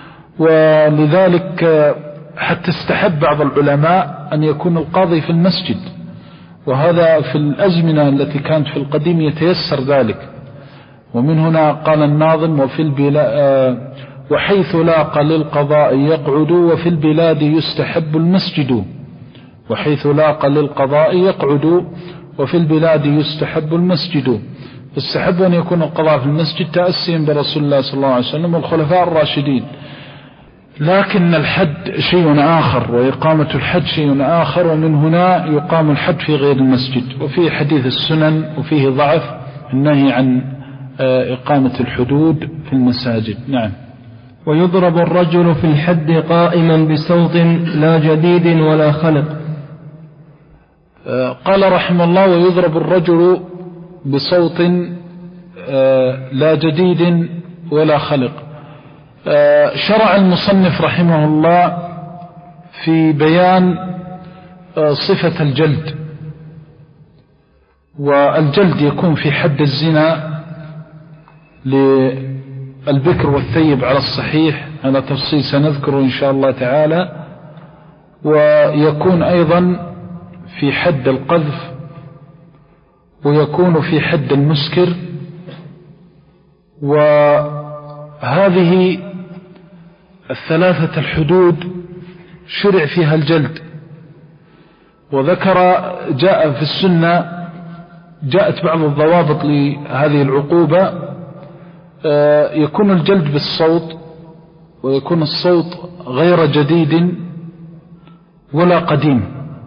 ولذلك حتى استحب بعض العلماء أن يكون القاضي في المسجد، وهذا في الأزمنة التي كانت في القديم يتيسر ذلك. ومن هنا قال الناظم: وفي البلاد وحيث لاق للقضاء يقعد وفي البلاد يستحب المسجد. وحيث لاق للقضاء يقعد وفي البلاد يستحب المسجد. استحب أن يكون القضاء في المسجد تأسيا برسول الله صلى الله عليه وسلم والخلفاء الراشدين. لكن الحد شيء آخر وإقامة الحد شيء آخر، ومن هنا يقام الحد في غير المسجد. وفي حديث السنن وفيه ضعف النهي عن إقامة الحدود في المساجد. نعم. ويضرب الرجل في الحد قائما بصوت لا جديد ولا خلق. قال رحمه الله: ويضرب الرجل بصوت لا جديد ولا خلق. شرع المصنف رحمه الله في بيان صفة الجلد. والجلد يكون في حد الزنا للبكر والثيب على الصحيح على تفصيل سنذكره إن شاء الله تعالى، ويكون أيضا في حد القذف، ويكون في حد المسكر. وهذه الثلاثة الحدود شرع فيها الجلد. وذكر جاء في السنة جاءت بعض الضوابط لهذه العقوبة، يكون الجلد بالصوت، ويكون الصوت غير جديد ولا قديم،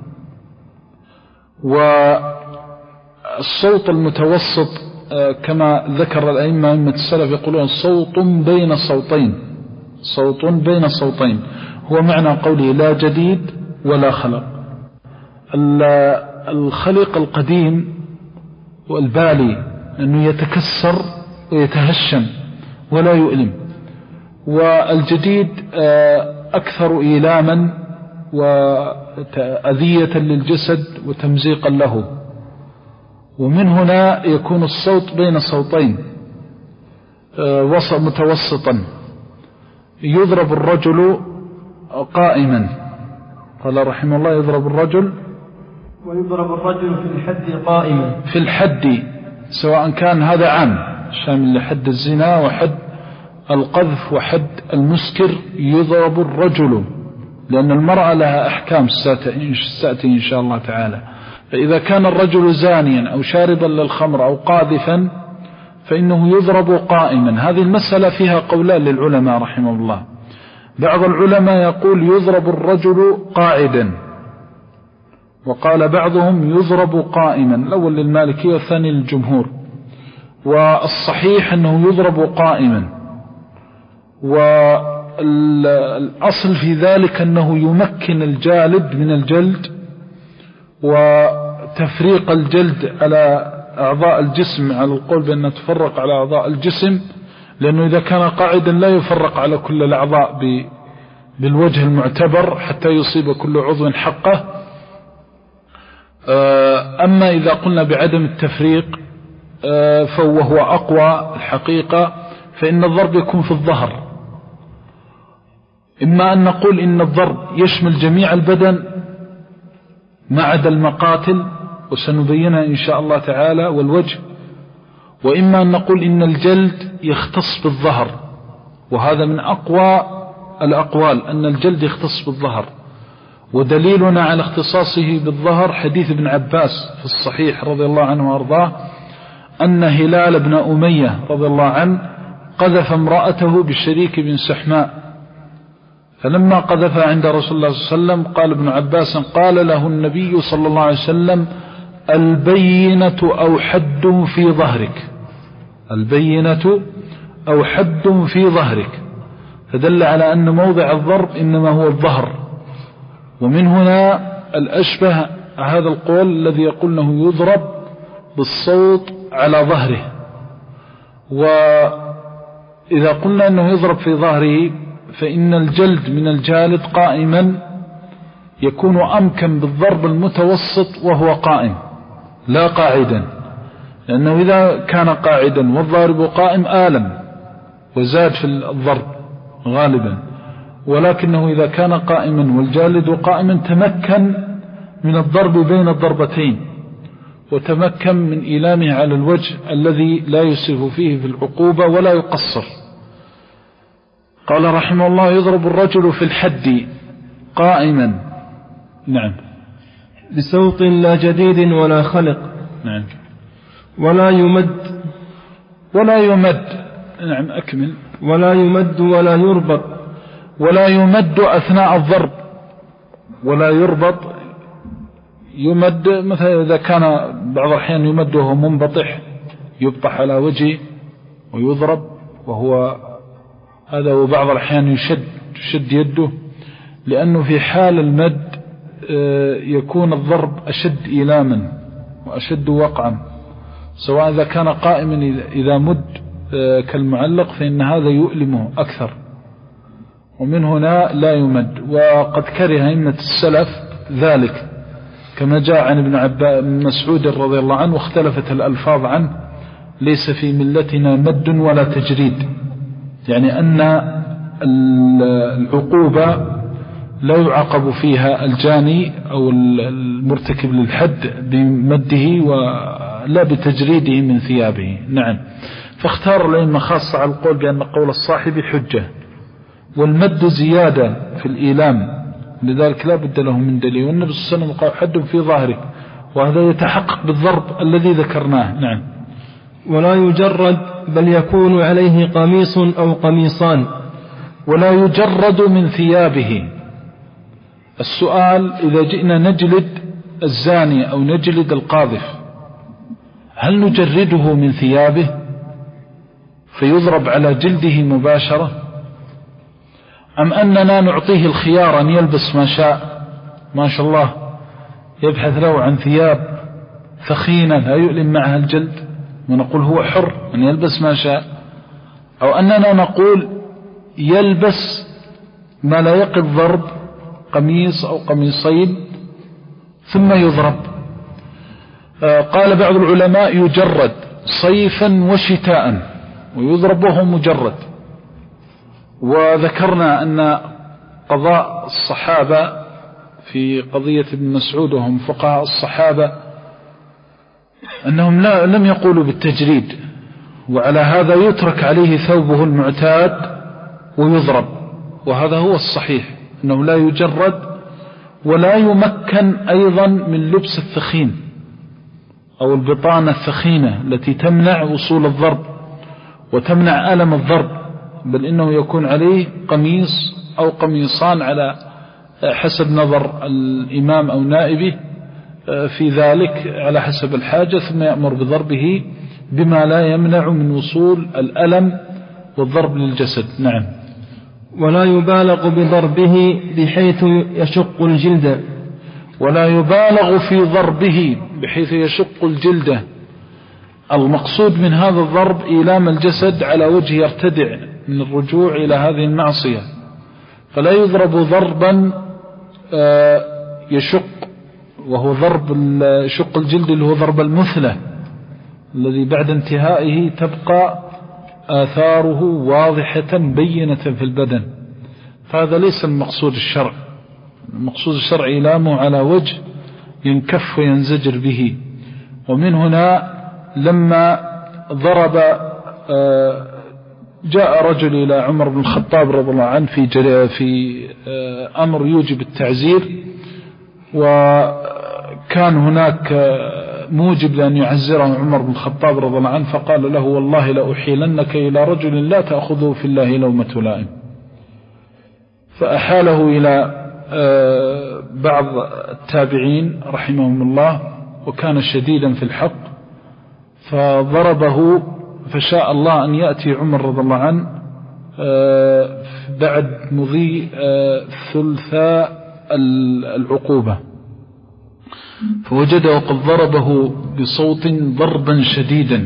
والصوت المتوسط كما ذكر الأئمة أئمة السلف يقولون صوت بين صوتين، صوت بين صوتين، هو معنى قوله لا جديد ولا خلق. الخلق القديم والبالي أنه يتكسر ويتهشم ولا يؤلم، والجديد أكثر إيلاما وأذية للجسد وتمزيقا له. ومن هنا يكون الصوت بين صوتين متوسطا. يضرب الرجل قائما، قال رحمه الله يضرب الرجل ويضرب الرجل في الحد قائما، في الحد سواء كان هذا عام شامل لحد الزنا وحد القذف وحد المسكر، يضرب الرجل، لأن المرأة لها أحكام ستأتي إن شاء الله تعالى. فإذا كان الرجل زانيا أو شاربا للخمر أو قاذفا فإنه يضرب قائما. هذه المسألة فيها قولان للعلماء رحمه الله. بعض العلماء يقول يضرب الرجل قاعدا، وقال بعضهم يضرب قائما، الأول للمالكية والثاني للجمهور. والصحيح أنه يضرب قائما، والأصل في ذلك أنه يمكن الجالد من الجلد وتفريق الجلد على أعضاء الجسم، على القول بأن تفرق على أعضاء الجسم، لأنه إذا كان قاعدا لا يفرق على كل الأعضاء بالوجه المعتبر حتى يصيب كل عضو حقه. أما إذا قلنا بعدم التفريق فهو أقوى الحقيقة، فإن الضرب يكون في الظهر. إما أن نقول إن الضرب يشمل جميع البدن ما عدا المقاتل، وسنبينها إن شاء الله تعالى، والوجه. وإما أن نقول إن الجلد يختص بالظهر، وهذا من أقوى الأقوال أن الجلد يختص بالظهر. ودليلنا على اختصاصه بالظهر حديث ابن عباس في الصحيح رضي الله عنه وارضاه، أن هلال بن أمية رضي الله عنه قذف امرأته بالشريك بن سحماء، فلما قذفها عند رسول الله صلى الله عليه وسلم قال ابن عباس قال له النبي صلى الله عليه وسلم البينة أو حد في ظهرك، البينة أو حد في ظهرك، فدل على أن موضع الضرب إنما هو الظهر. ومن هنا الأشبه هذا القول الذي يقول أنه يضرب بالصوت على ظهره. وإذا قلنا أنه يضرب في ظهره فإن الجلد من الجالد قائما يكون أمكن بالضرب المتوسط وهو قائم لا قاعدا، لأنه إذا كان قاعدا والضارب قائم آلم وزاد في الضرب غالبا، ولكنه إذا كان قائما والجالد قائما تمكن من الضرب بين الضربتين، وتمكن من إيلامه على الوجه الذي لا يسرف فيه في العقوبة ولا يقصر. قال رحمه الله يضرب الرجل في الحد قائما، نعم، بصوت لا جديد ولا خلق، نعم، ولا يمد ولا يمد، نعم أكمل، ولا يمد ولا يربط، ولا يمد أثناء الضرب ولا يربط. يمد مثلا إذا كان بعض الأحيان يمد وهو منبطح، يبطح على وجهه ويضرب وهو هذا، وبعض الأحيان يشد يشد يده، لأنه في حال المد يكون الضرب أشد إيلاما وأشد وقعا، سواء إذا كان قائما إذا مد كالمعلق فإن هذا يؤلمه أكثر، ومن هنا لا يمد. وقد كره أئمة السلف ذلك كما جاء عن ابن عباس مسعود رضي الله عنه، واختلفت الألفاظ عنه ليس في ملتنا مد ولا تجريد، يعني أن العقوبة لا يعاقب فيها الجاني أو المرتكب للحد بمده ولا بتجريده من ثيابه. نعم، فاختار العلم خاصة على القول بأن قول الصاحب حجة، والمد زيادة في الإيلام لذلك لا بد له من دليل، والنبي صلى الله عليه وسلم قال حد في ظهره، وهذا يتحقق بالضرب الذي ذكرناه. نعم. ولا يجرد بل يكون عليه قميص أو قميصان. ولا يجرد من ثيابه. السؤال: إذا جئنا نجلد الزاني أو نجلد القاذف، هل نجرده من ثيابه فيضرب على جلده مباشرة، أم أننا نعطيه الخيار أن يلبس ما شاء؟ ما شاء الله يبحث له عن ثياب ثخينة لا يؤلم معها الجلد، ونقول هو حر أن يلبس ما شاء، أو أننا نقول يلبس ما لا يقي الضرب، قميص أو قميصين، ثم يضرب. آه قال بعض العلماء يجرد صيفا وشتاء ويضرب وهو مجرد. وذكرنا أن قضاء الصحابة في قضية ابن مسعود وهم فقهاء الصحابة أنهم لا لم يقولوا بالتجريد، وعلى هذا يترك عليه ثوبه المعتاد ويضرب، وهذا هو الصحيح أنه لا يجرد، ولا يمكن أيضا من لبس الثخين أو البطانة الثخينة التي تمنع وصول الضرب وتمنع ألم الضرب، بل إنه يكون عليه قميص أو قميصان على حسب نظر الإمام أو نائبه في ذلك على حسب الحاجة، ثم يأمر بضربه بما لا يمنع من وصول الألم والضرب للجسد. نعم. ولا يبالغ بضربه بحيث يشق الجلد. ولا يبالغ في ضربه بحيث يشق الجلد. المقصود من هذا الضرب إيلام الجسد على وجه يرتدع من الرجوع إلى هذه المعصية، فلا يضرب ضربا يشق، وهو ضرب شق الجلد اللي هو ضرب المثلة الذي بعد انتهائه تبقى آثاره واضحة بينة في البدن، فهذا ليس المقصود الشرع. المقصود الشرع إيلامه على وجه ينكف وينزجر به. ومن هنا لما ضرب جاء رجل إلى عمر بن الخطاب رضي الله عنه في في أمر يوجب التعزير، وكان هناك موجب لأن يعزره عمر بن الخطاب رضي الله عنه، فقال له: والله لأحيلنك إلى رجل لا تأخذه في الله لومة لائم. فأحاله إلى بعض التابعين رحمهم الله، وكان شديدا في الحق، فضربه، فشاء الله أن يأتي عمر رضي الله عنه بعد مضي ثلثاء العقوبة، فوجده قد ضربه بصوت ضربا شديدا،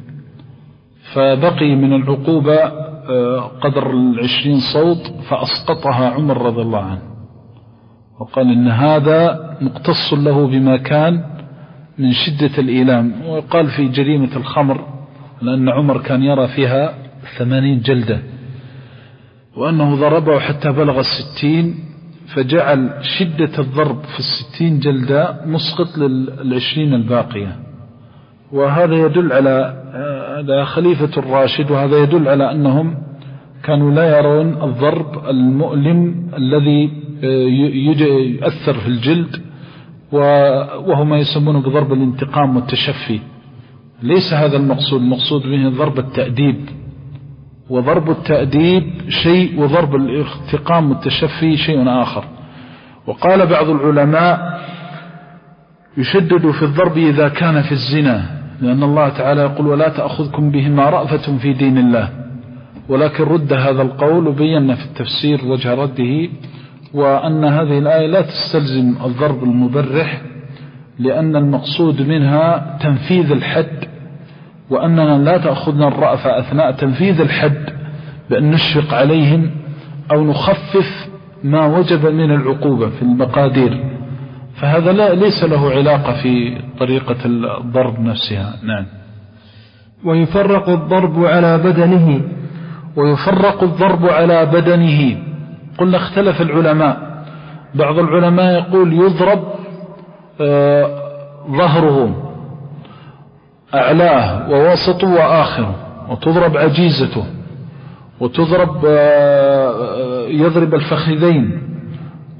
فبقي من العقوبة قدر العشرين صوت، فأسقطها عمر رضي الله عنه، وقال إن هذا مقتص له بما كان من شدة الإيلام. وقال في جريمة الخمر لأن عمر كان يرى فيها ثمانين جلدة، وأنه ضربه حتى بلغ الستين، فجعل شدة الضرب في الستين جلدة مسقط للعشرين الباقية. وهذا يدل على هذا خليفة الراشد، وهذا يدل على أنهم كانوا لا يرون الضرب المؤلم الذي يؤثر في الجلد، وهو ما يسمونه بضرب الانتقام والتشفي. ليس هذا المقصود، المقصود به ضرب التأديب، وضرب التأديب شيء، وضرب الانتقام والتشفي شيء آخر. وقال بعض العلماء يشدد في الضرب إذا كان في الزنا، لأن الله تعالى يقول: ولا تأخذكم بهما رأفة في دين الله. ولكن رد هذا القول وبينا في التفسير وجه رده، وأن هذه الآية لا تستلزم الضرب المبرح، لأن المقصود منها تنفيذ الحد، وأننا لا تأخذنا الرأفة أثناء تنفيذ الحد بأن نشفق عليهم أو نخفف ما وجب من العقوبة في المقادير، فهذا لا ليس له علاقة في طريقة الضرب نفسها. نعم. ويفرق الضرب على بدنه. ويفرق الضرب على بدنه. قلنا اختلف العلماء، بعض العلماء يقول يضرب آه ظهره أعلاه ووسطه وآخره، وتضرب عجيزته، وتضرب آه يضرب الفخذين،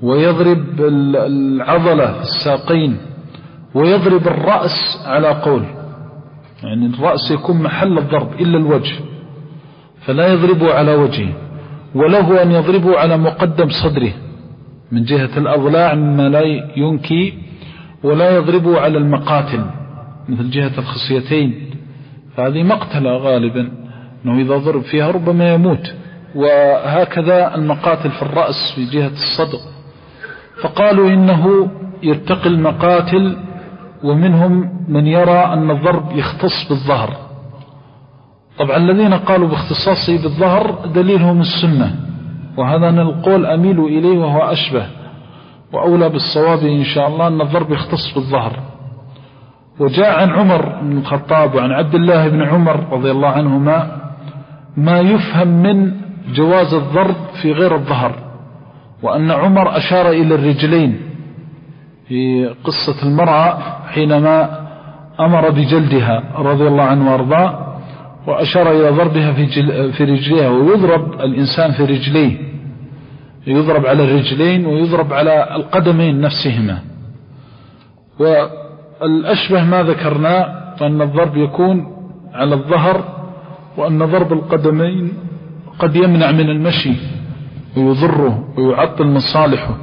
ويضرب العضلة الساقين، ويضرب الرأس على قول، يعني الرأس يكون محل الضرب إلا الوجه، فلا يضربه على وجهه، وله أن يضربه على مقدم صدره من جهة الأضلاع مما لا ينكي، ولا يضربه على المقاتل مثل جهة الخصيتين، فهذه مقتلة غالبا أنه إذا ضرب فيها ربما يموت، وهكذا المقاتل في الرأس في جهة الصدر. فقالوا إنه يرتقي المقاتل، ومنهم من يرى أن الضرب يختص بالظهر. طبعا الذين قالوا باختصاصه بالظهر دليلهم السنة، وهذا أنا القول أميل إليه وهو أشبه وأولى بالصواب إن شاء الله، أن الضرب يختص بالظهر. وجاء عن عمر بن الخطاب وعن عبد الله بن عمر رضي الله عنهما ما يفهم من جواز الضرب في غير الظهر، وأن عمر أشار إلى الرجلين في قصة المرأة حينما أمر بجلدها رضي الله عنه وارضاه، وأشار إلى ضربها في, في رجليها. ويضرب الإنسان في رجليه، يضرب على الرجلين ويضرب على القدمين نفسهما. والأشبه ما ذكرنا أن الضرب يكون على الظهر، وأن ضرب القدمين قد يمنع من المشي ويضره ويعطل مصالحه.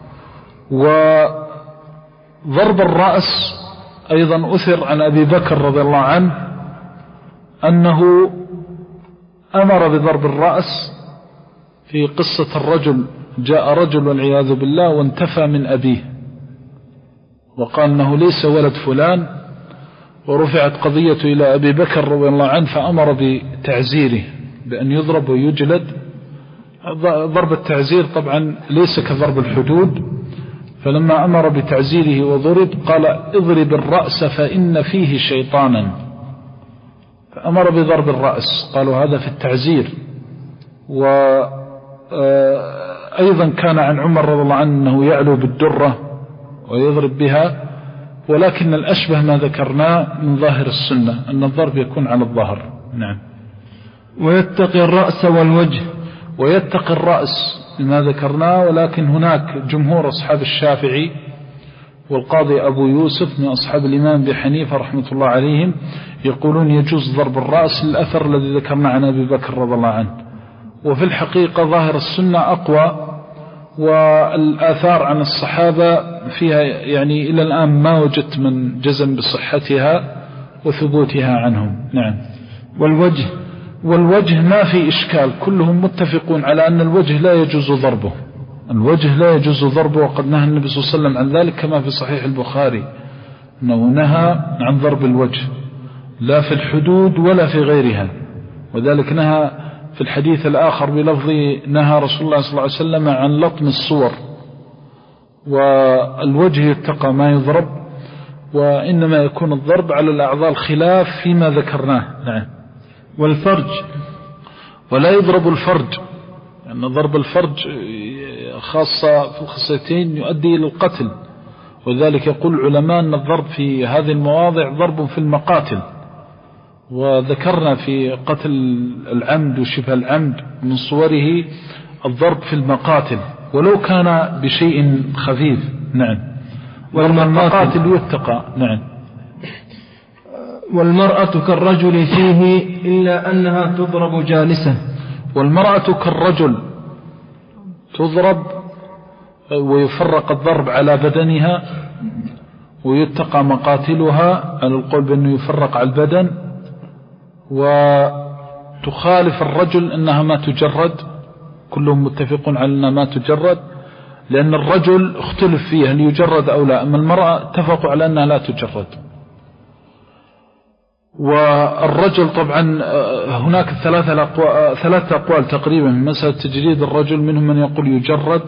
وضرب الرأس أيضا أثر عن أبي بكر رضي الله عنه أنه أمر بضرب الرأس في قصة الرجل، جاء رجل والعياذ بالله وانتفى من أبيه وقال أنه ليس ولد فلان، ورفعت قضيته إلى أبي بكر رضي الله عنه فأمر بتعزيره بأن يضرب ويجلد. ضرب التعزير طبعا ليس كضرب الحدود، فلما أمر بتعزيره وضرب قال اضرب الرأس فإن فيه شيطانا، فأمر بضرب الرأس، قالوا هذا في التعزير. وأيضا كان عن عمر رضي الله عنه أنه يعلو بالدرة ويضرب بها، ولكن الأشبه ما ذكرناه من ظاهر السنة أن الضرب يكون على الظهر. نعم. ويتقي الرأس والوجه، ويتقي الرأس لما ذكرناه، ولكن هناك جمهور أصحاب الشافعي والقاضي أبو يوسف من أصحاب الإمام أبي حنيفة رحمة الله عليهم يقولون يجوز ضرب الرأس للأثر الذي ذكرنا عن أبي بكر رضي الله عنه. وفي الحقيقة ظاهر السنة أقوى، والآثار عن الصحابة فيها يعني إلى الآن ما وجدت من جزم بصحتها وثبوتها عنهم. نعم. والوجه والوجه ما في إشكال، كلهم متفقون على أن الوجه لا يجوز ضربه، الوجه لا يجوز ضربه، وقد نهى النبي صلى الله عليه وسلم عن ذلك كما في صحيح البخاري أنه نهى عن ضرب الوجه لا في الحدود ولا في غيرها، وذلك نهى في الحديث الآخر بلفظ نهى رسول الله صلى الله عليه وسلم عن لطم الصور. والوجه يتقى ما يضرب، وإنما يكون الضرب على الأعضاء الخلاف فيما ذكرناه. نعم. والفرج، ولا يضرب الفرج، لأن يعني ضرب الفرج خاصة في الخصيتين يؤدي إلى القتل، وذلك يقول العلماء أن الضرب في هذه المواضع ضرب في المقاتل. وذكرنا في قتل العمد وشبه العمد من صوره الضرب في المقاتل ولو كان بشيء خفيف. نعم. والمقاتل يتقى. نعم. والمرأة كالرجل فيه إلا أنها تضرب جالسة. والمرأة كالرجل تضرب ويفرق الضرب على بدنها ويتقى مقاتلها على القول بأنه يفرق على البدن. وتخالف الرجل أنها ما تجرد، كلهم متفقون على أنها ما تجرد، لأن الرجل اختلف فيه هل يجرد أو لا، أما المرأة اتفقوا على أنها لا تجرد. والرجل طبعا هناك ثلاثة أقوال, ثلاثة أقوال تقريبا من مسألة تجريد الرجل، منهم من يقول يجرد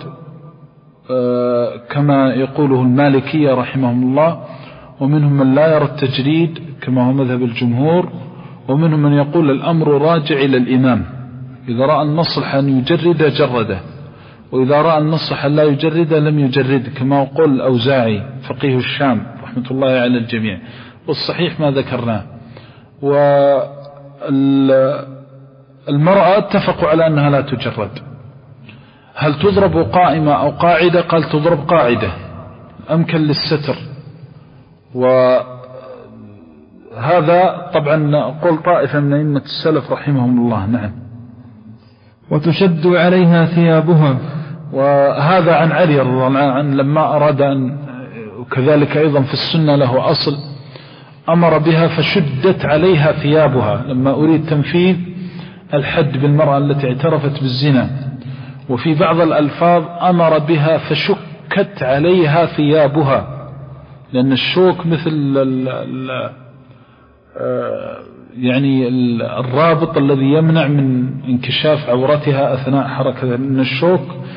كما يقوله المالكية رحمهم الله، ومنهم من لا يرى التجريد كما هو مذهب الجمهور، ومنهم من يقول الأمر راجع إلى الإمام، إذا رأى النصح أن يجرد جرده، وإذا رأى النصح أن لا يجرد لم يجرد، كما يقول الأوزاعي فقيه الشام رحمة الله على الجميع. والصحيح ما ذكرناه. والمرأة اتفقوا على أنها لا تجرد. هل تضرب قائمة أو قاعدة؟ قال تضرب قاعدة أمكن للستر، وهذا طبعا قول طائفة من أئمة السلف رحمهم الله. نعم. وتشد عليها ثيابها، وهذا عن علي رضي الله عنه لما أراد أن، وكذلك أيضا في السنة له أصل، أمر بها فشدت عليها ثيابها لما أريد تنفيذ الحد بالمرأة التي اعترفت بالزنا. وفي بعض الألفاظ أمر بها فشكت عليها ثيابها، لأن الشوك مثل ال ال يعني الرابط الذي يمنع من انكشاف عورتها أثناء حركة، لأن الشوك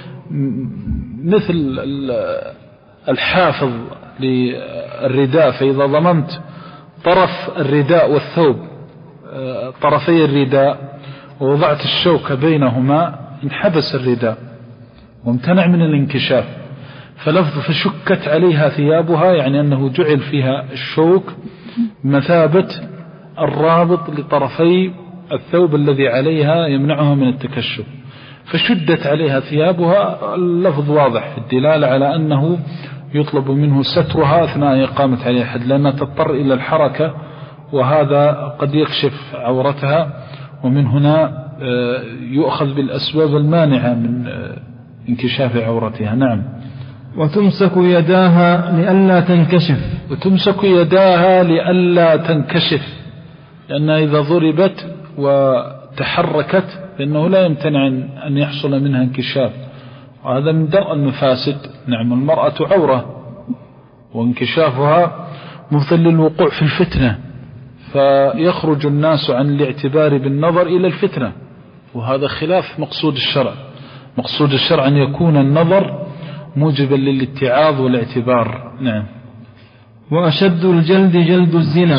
مثل الحافظ للرداء، فإذا ضمنت طرف الرداء والثوب طرفي الرداء ووضعت الشوكة بينهما انحبس الرداء وامتنع من الانكشاف. فلفظ فشكت عليها ثيابها يعني أنه جعل فيها الشوك مثابة الرابط لطرفي الثوب الذي عليها يمنعها من التكشف. فشدت عليها ثيابها، اللفظ واضح في الدلالة على أنه يطلب منه سترها أثناء إقامة عليها حد، لأنها تضطر إلى الحركة وهذا قد يكشف عورتها، ومن هنا يؤخذ بالأسباب المانعة من انكشاف عورتها. نعم. وتمسك يداها لئلا تنكشف، وتمسك يداها لئلا تنكشف، لأنها إذا ضربت وتحركت فإنه لا يمتنع أن يحصل منها انكشاف، وهذا من درء المفاسد. نعم. المرأة عورة وانكشافها مثل للوقوع في الفتنة، فيخرج الناس عن الاعتبار بالنظر إلى الفتنة، وهذا خلاف مقصود الشرع. مقصود الشرع أن يكون النظر موجبا للاتعاظ والاعتبار. نعم. وأشد الجلد جلد الزنا.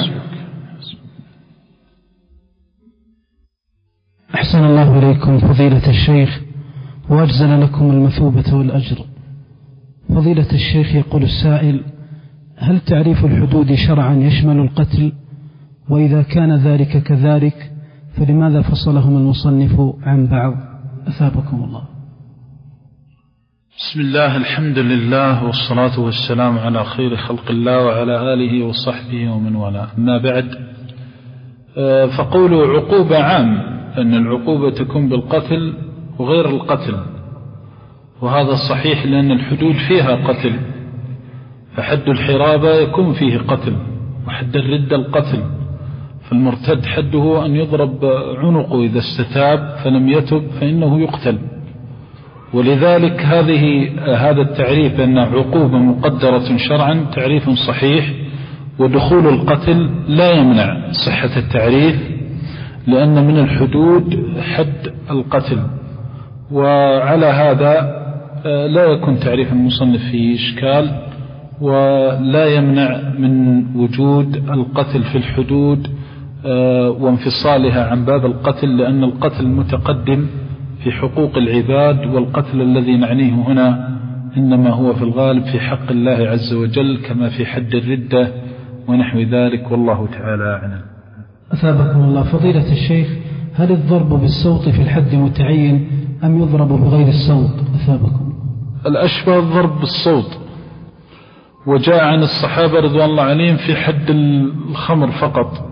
أحسن الله إليكم فضيلة الشيخ وأجزل لكم المثوبة والأجر. فضيلة الشيخ، يقول السائل: هل تعريف الحدود شرعا يشمل القتل؟ وإذا كان ذلك كذلك فلماذا فصلهم المصنف عن بعض؟ أثابكم الله. بسم الله، الحمد لله، والصلاة والسلام على خير خلق الله وعلى آله وصحبه ومن والاه. أما بعد، فقولوا عقوبة عام، أن العقوبة تكون بالقتل وغير القتل، وهذا صحيح لأن الحدود فيها قتل، فحد الحرابة يكون فيه قتل، وحد الردة القتل، فالمرتد حده أن يضرب عنقه إذا استتاب فلم يتب فإنه يقتل. ولذلك هذه هذا التعريف أن عقوبة مقدرة شرعا تعريف صحيح، ودخول القتل لا يمنع صحة التعريف، لأن من الحدود حد القتل. وعلى هذا لا يكون تعريف المصنف فيه إشكال، ولا يمنع من وجود القتل في الحدود وانفصالها عن باب القتل، لأن القتل متقدم في حقوق العباد، والقتل الذي نعنيه هنا إنما هو في الغالب في حق الله عز وجل، كما في حد الردة ونحو ذلك، والله تعالى أعلم. أثابكم الله. فضيلة الشيخ، هل الضرب بالصوت في الحد متعين أم يضرب بغير الصوت؟ أثابكم. الأشبه الضرب بالصوت، وجاء عن الصحابة رضوان الله عليهم في حد الخمر فقط،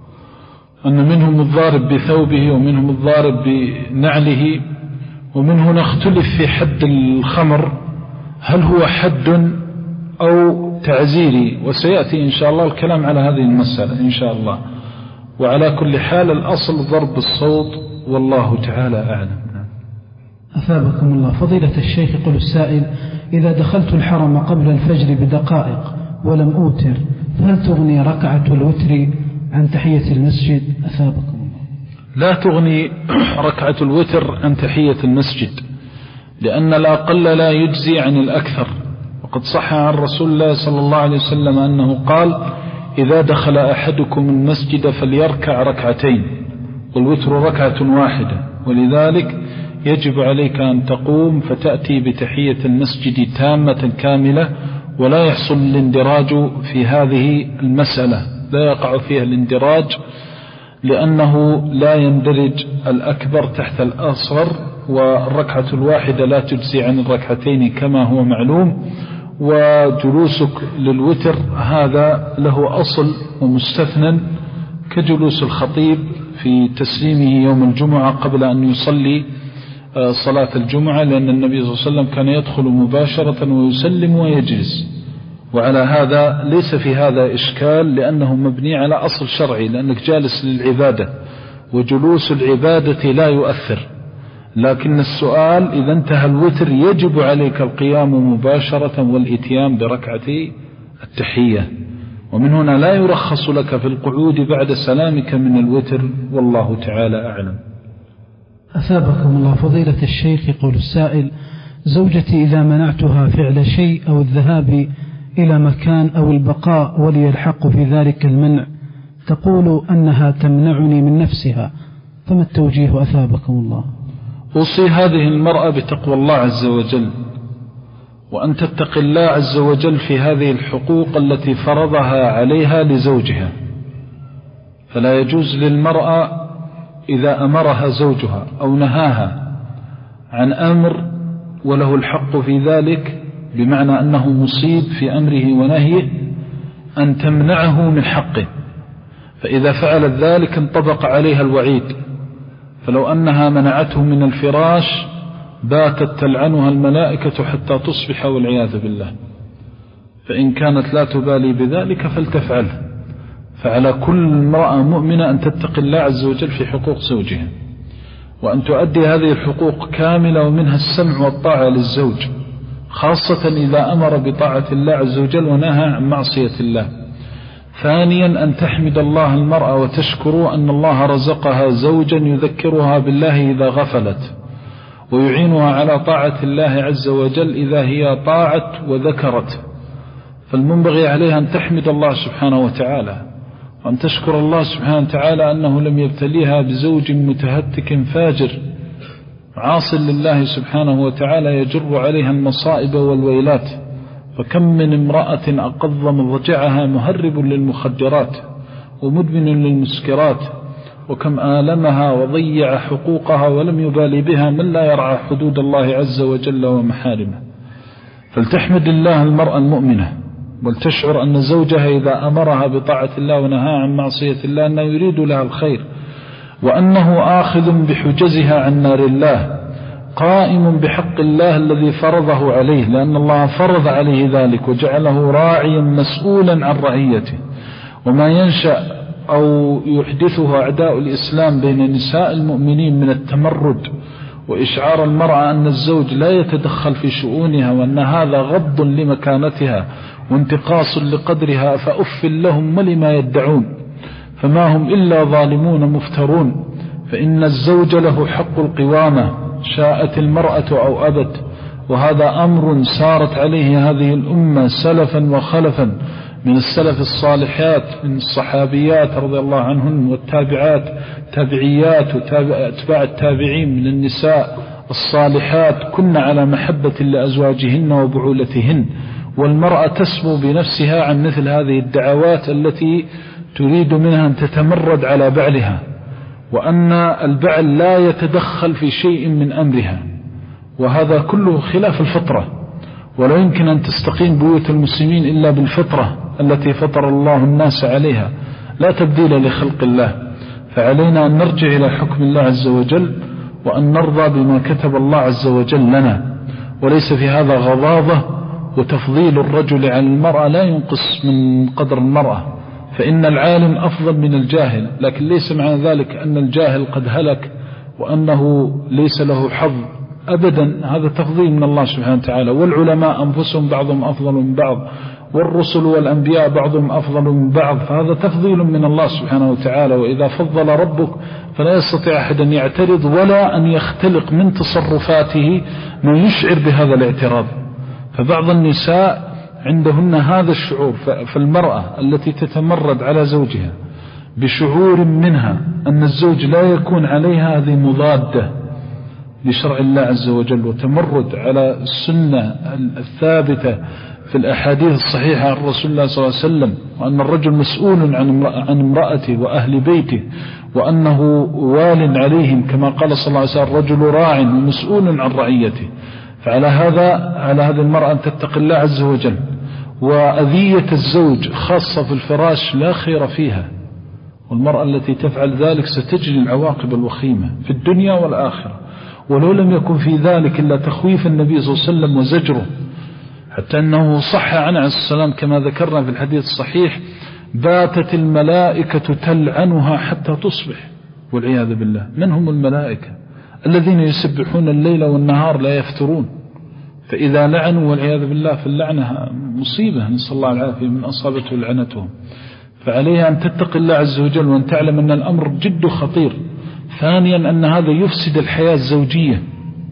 أن منهم الضارب بثوبه ومنهم الضارب بنعله، ومن هنا اختلف في حد الخمر هل هو حد أو تعزيري، وسيأتي إن شاء الله الكلام على هذه المسألة إن شاء الله. وعلى كل حال الأصل ضرب الصوت، والله تعالى أعلم. أثابكم الله. فضيلة الشيخ، يقول السائل: إذا دخلت الحرم قبل الفجر بدقائق ولم أوتر فهل تغني ركعة الوتر عن تحية المسجد؟ أثابكم الله. لا تغني ركعة الوتر عن تحية المسجد، لأن الأقل لا يجزي عن الأكثر، وقد صح عن رسول الله صلى الله عليه وسلم أنه قال: إذا دخل أحدكم المسجد فليركع ركعتين، والوتر ركعة واحدة، ولذلك يجب عليك أن تقوم فتأتي بتحية المسجد تامة كاملة، ولا يحصل الاندراج في هذه المسألة، لا يقع فيها الاندراج، لأنه لا يندرج الأكبر تحت الأصغر، والركعة الواحدة لا تجزي عن الركعتين كما هو معلوم، وجلوسك للوتر هذا له أصل ومستثنى كجلوس الخطيب في تسليمه يوم الجمعة قبل أن يصلي صلاة الجمعة، لأن النبي صلى الله عليه وسلم كان يدخل مباشرة ويسلم ويجلس، وعلى هذا ليس في هذا إشكال لأنه مبني على أصل شرعي، لأنك جالس للعبادة وجلوس العبادة لا يؤثر. لكن السؤال إذا انتهى الوتر يجب عليك القيام مباشرة والإتيان بركعتي التحية، ومن هنا لا يرخص لك في القعود بعد سلامك من الوتر، والله تعالى أعلم. أثابكم الله فضيلة الشيخ. يقول السائل: زوجتي إذا منعتها فعل شيء أو الذهاب إلى مكان أو البقاء ولي الحق في ذلك المنع تقول أنها تمنعني من نفسها، فما التوجيه أثابكم الله؟ أوصي هذه المرأة بتقوى الله عز وجل، وأن تتقي الله عز وجل في هذه الحقوق التي فرضها عليها لزوجها. فلا يجوز للمرأة إذا أمرها زوجها أو نهاها عن أمر وله الحق في ذلك، بمعنى أنه مصيب في أمره ونهيه، أن تمنعه من حقه، فإذا فعلت ذلك انطبق عليها الوعيد. فلو أنها منعته من الفراش باتت تلعنها الملائكة حتى تصبح والعياذ بالله. فإن كانت لا تبالي بذلك فلتفعله. فعلى كل امرأة مؤمنة أن تتقي الله عز وجل في حقوق زوجها، وأن تؤدي هذه الحقوق كاملة، ومنها السمع والطاعة للزوج، خاصة إذا أمر بطاعة الله عز وجل ونهى عن معصية الله. ثانيا أن تحمد الله المرأة وتشكر أن الله رزقها زوجا يذكرها بالله إذا غفلت، ويعينها على طاعة الله عز وجل إذا هي طاعت وذكرت. فالمنبغي عليها أن تحمد الله سبحانه وتعالى، وأن تشكر الله سبحانه وتعالى أنه لم يبتليها بزوج متهتك فاجر عاص لله سبحانه وتعالى يجر عليها المصائب والويلات. فكم من امرأة أقض مضجعها مهرب للمخدرات ومدمن للمسكرات، وكم آلمها وضيع حقوقها ولم يبالي بها من لا يرعى حدود الله عز وجل ومحارمه. فلتحمد الله المرأة المؤمنة، ولتشعر أن زوجها إذا أمرها بطاعة الله ونهاها عن معصية الله أنه يريد لها الخير، وأنه آخذ بحجزها عن نار الله، قائم بحق الله الذي فرضه عليه، لأن الله فرض عليه ذلك وجعله راعيا مسؤولا عن رعيته. وما ينشأ أو يحدثه أعداء الإسلام بين نساء المؤمنين من التمرد وإشعار المرأة أن الزوج لا يتدخل في شؤونها، وأن هذا غض لمكانتها وانتقاص لقدرها، فأف لهم ولما يدعون، فما هم إلا ظالمون مفترون. فإن الزوج له حق القوامة شاءت المرأة أو أبت، وهذا أمر سارت عليه هذه الأمة سلفا وخلفا من السلف الصالحات من الصحابيات رضي الله عنهن، والتابعات تابعيات وأتباع التابعين من النساء الصالحات، كن على محبة لأزواجهن وبعولتهن. والمرأة تسمو بنفسها عن مثل هذه الدعوات التي تريد منها أن تتمرد على بعلها، وأن البعل لا يتدخل في شيء من أمرها، وهذا كله خلاف الفطرة. ولا يمكن أن تستقيم بيوت المسلمين إلا بالفطرة التي فطر الله الناس عليها، لا تبديل لخلق الله. فعلينا أن نرجع إلى حكم الله عز وجل، وأن نرضى بما كتب الله عز وجل لنا، وليس في هذا غضاضة. وتفضيل الرجل عن المرأة لا ينقص من قدر المرأة، فإن العالم أفضل من الجاهل، لكن ليس معنى ذلك أن الجاهل قد هلك وأنه ليس له حظ أبدا. هذا تفضيل من الله سبحانه وتعالى. والعلماء أنفسهم بعضهم أفضل من بعض، والرسل والأنبياء بعضهم أفضل من بعض، فهذا تفضيل من الله سبحانه وتعالى. وإذا فضل ربك فلا يستطيع أحد أن يعترض ولا أن يختلق من تصرفاته ما يشعر بهذا الاعتراض. فبعض النساء عندهن هذا الشعور. فالمرأة التي تتمرد على زوجها بشعور منها أن الزوج لا يكون عليها، هذه مضادة لشرع الله عز وجل وتمرد على السنة الثابتة في الأحاديث الصحيحة عن رسول الله صلى الله عليه وسلم، وأن الرجل مسؤول عن امرأته وأهل بيته، وأنه وال عليهم كما قال صلى الله عليه وسلم الرجل راع ومسؤول عن رعيته. فعلى هذا على هذه المرأة أن تتقي الله عز وجل. وأذية الزوج خاصة في الفراش لا خير فيها، والمرأة التي تفعل ذلك ستجري العواقب الوخيمة في الدنيا والآخرة، ولو لم يكن في ذلك إلا تخويف النبي صلى الله عليه وسلم وزجره، حتى أنه صح عنه عليه السلام كما ذكرنا في الحديث الصحيح: باتت الملائكة تلعنها حتى تصبح، والعياذ بالله. من هم الملائكة؟ الذين يسبحون الليل والنهار لا يفترون، فإذا لعنوا والعياذ بالله فاللعنة مصيبة، نسأل الله العافية من أصابته لعنتهم. فعليها أن تتقي الله عز وجل وأن تعلم أن الأمر جد خطير. ثانيا أن هذا يفسد الحياة الزوجية،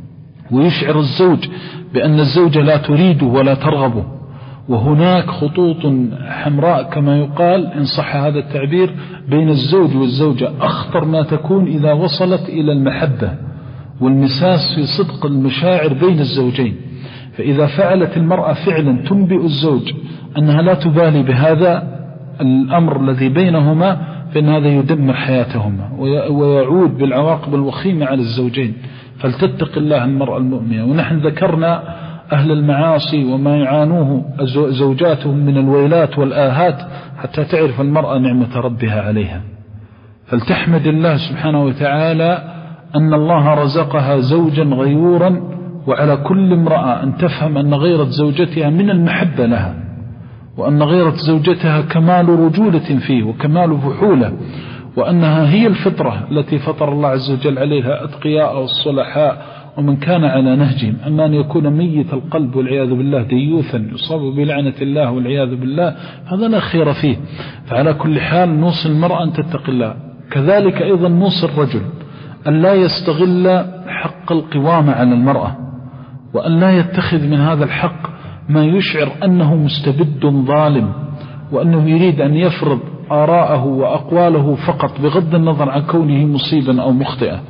ويشعر الزوج بأن الزوجة لا تريده ولا ترغبه، وهناك خطوط حمراء كما يقال إن صح هذا التعبير بين الزوج والزوجة أخطر ما تكون إذا وصلت إلى المحبة والمساس في صدق المشاعر بين الزوجين. فإذا فعلت المرأة فعلا تنبئ الزوج أنها لا تبالي بهذا الأمر الذي بينهما، فإن هذا يدمر حياتهما ويعود بالعواقب الوخيمة على الزوجين. فلتتق الله المرأة المؤمنة. ونحن ذكرنا أهل المعاصي وما يعانوه زوجاتهم من الويلات والآهات حتى تعرف المرأة نعمة ربها عليها. فلتحمد الله سبحانه وتعالى أن الله رزقها زوجا غيورا، وعلى كل امرأة أن تفهم أن غيرة زوجتها من المحبة لها، وأن غيرة زوجتها كمال رجولة فيه وكمال فحولة، وأنها هي الفطرة التي فطر الله عز وجل عليها أتقياء والصلحاء ومن كان على نهجهم. أما أن يكون ميت القلب والعياذ بالله ديوثا يصاب بلعنة الله والعياذ بالله هذا لا خير فيه. فعلى كل حال نوصي المرأة أن تتقي الله. كذلك أيضا نوصي الرجل أن لا يستغل حق القوامة على المرأة، وأن لا يتخذ من هذا الحق ما يشعر أنه مستبد ظالم، وأنه يريد أن يفرض آراءه وأقواله فقط بغض النظر عن كونه مصيبا أو مخطئا.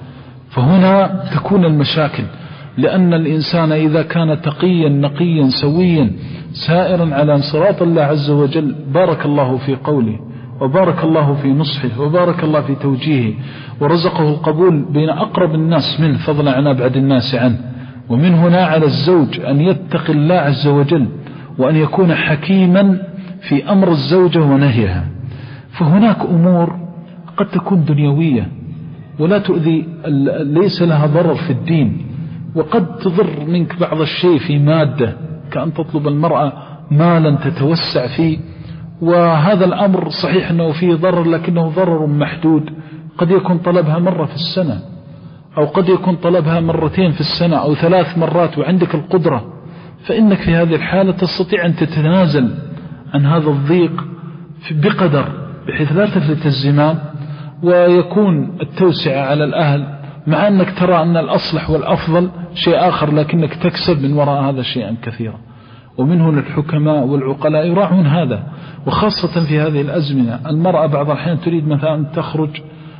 فهنا تكون المشاكل، لأن الإنسان إذا كان تقيا نقيا سويا سائرا على صراط الله عز وجل بارك الله في قوله، وبارك الله في نصحه، وبارك الله في توجيهه، ورزقه القبول بين أقرب الناس منه فضلا عن أبعد الناس عنه. ومن هنا على الزوج أن يتقي الله عز وجل، وأن يكون حكيما في أمر الزوجة ونهيها. فهناك أمور قد تكون دنيوية ولا تؤذي، ليس لها ضرر في الدين، وقد تضر منك بعض الشيء في مادة، كأن تطلب المرأة مالا تتوسع فيه، وهذا الأمر صحيح أنه فيه ضرر لكنه ضرر محدود. قد يكون طلبها مرة في السنة، أو قد يكون طلبها مرتين في السنة أو ثلاث مرات وعندك القدرة، فإنك في هذه الحالة تستطيع أن تتنازل عن هذا الضيق بقدر، بحيث لا تفلت الزمام ويكون التوسعة على الأهل، مع أنك ترى أن الأصلح والأفضل شيء آخر، لكنك تكسب من وراء هذا شيئا كثيرا. ومن هنا الحكماء والعقلاء يراعون هذا، وخاصة في هذه الأزمنة. المرأة بعض الأحيان تريد مثلا أن تخرج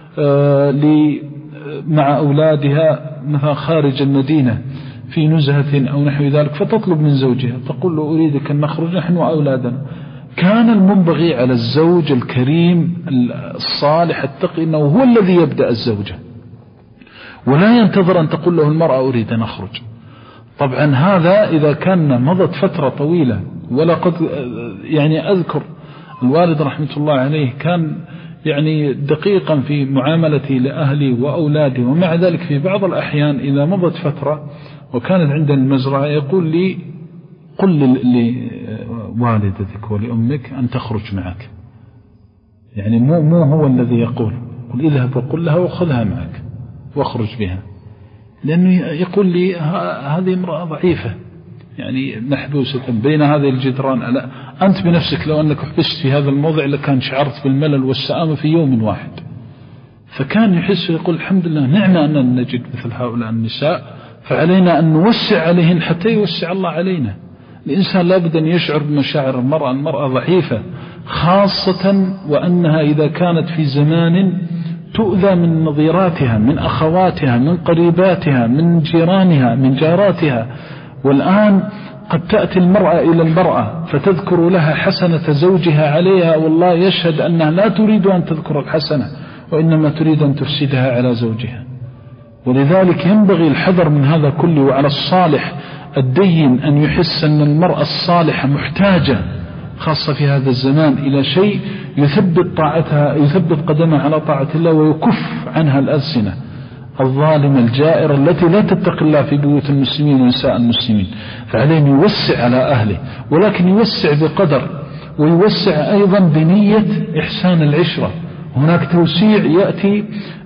مع أولادها مثلا خارج المدينة في نزهة أو نحو ذلك، فتطلب من زوجها تقول له أريدك أن نخرج نحن وأولادنا. كان المنبغي على الزوج الكريم الصالح التقي أنه هو الذي يبدأ الزوجة، ولا ينتظر أن تقول له المرأة أريد أن أخرج. طبعا هذا إذا كان مضت فترة طويلة. ولقد يعني أذكر الوالد رحمة الله عليه كان يعني دقيقا في معاملتي لأهلي وأولادي، ومع ذلك في بعض الأحيان إذا مضت فترة وكانت عندنا المزرعة يقول لي قل لوالدتك ولأمك أن تخرج معك. يعني مو, مو هو الذي يقول، قل اذهب وقل لها وخذها معك واخرج بها، لأنه يقول لي هذه امرأة ضعيفة يعني محبوسة بين هذه الجدران. ألا أنت بنفسك لو أنك حبست في هذا الموضع لكان شعرت بالملل والسآمة في يوم واحد. فكان يحس يقول الحمد لله نعمة أن نجد مثل هؤلاء النساء، فعلينا أن نوسع عليهن حتى يوسع الله علينا. الإنسان لابد أن يشعر بمشاعر المرأة. المرأة ضعيفة، خاصة وأنها إذا كانت في زمان تؤذى من نظيراتها، من أخواتها، من قريباتها، من جيرانها، من جاراتها. والآن قد تأتي المرأة إلى المرأة فتذكر لها حسنة زوجها عليها، والله يشهد أنها لا تريد أن تذكر الحسنة، وإنما تريد أن تفسدها على زوجها. ولذلك ينبغي الحذر من هذا كله. وعلى الصالح الدين أن يحس أن المرأة الصالحة محتاجة خاصة في هذا الزمان إلى شيء يثبت طاعتها، يثبت قدمها على طاعة الله، ويكف عنها الألسنة الظالمة الجائرة التي لا تتقي الله في بيوت المسلمين ونساء المسلمين. فعليه يوسع على أهله، ولكن يوسع بقدر، ويوسع أيضا بنية إحسان العشرة. هناك توسيع يأتي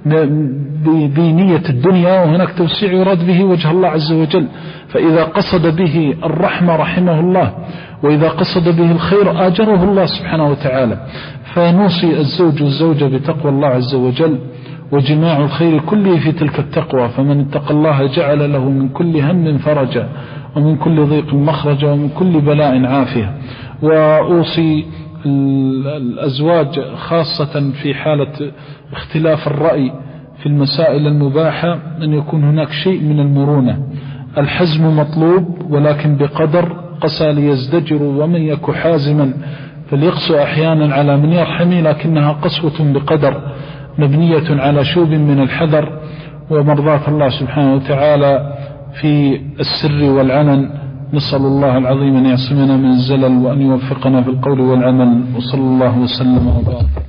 بنية الدنيا، وهناك توسيع يراد به وجه الله عز وجل. فإذا قصد به الرحمة رحمه الله، وإذا قصد به الخير آجره الله سبحانه وتعالى. فنوصي الزوج والزوجة بتقوى الله عز وجل، وجماع الخير كله في تلك التقوى. فمن اتقى الله جعل له من كل هم فرجا، ومن كل ضيق مخرجا، ومن كل بلاء عافية. وأوصي الأزواج خاصة في حالة اختلاف الرأي في المسائل المباحة أن يكون هناك شيء من المرونة. الحزم مطلوب ولكن بقدر، قسى ليزدجر ومن يك حازما فليقسو أحيانا على من يرحمي، لكنها قسوة بقدر مبنية على شوب من الحذر ومرضاة الله سبحانه وتعالى في السر والعلن. نسأل الله العظيم أن يعصمنا من الزلل، وأن يوفقنا في القول والعمل. وصلى الله وسلم وبارك.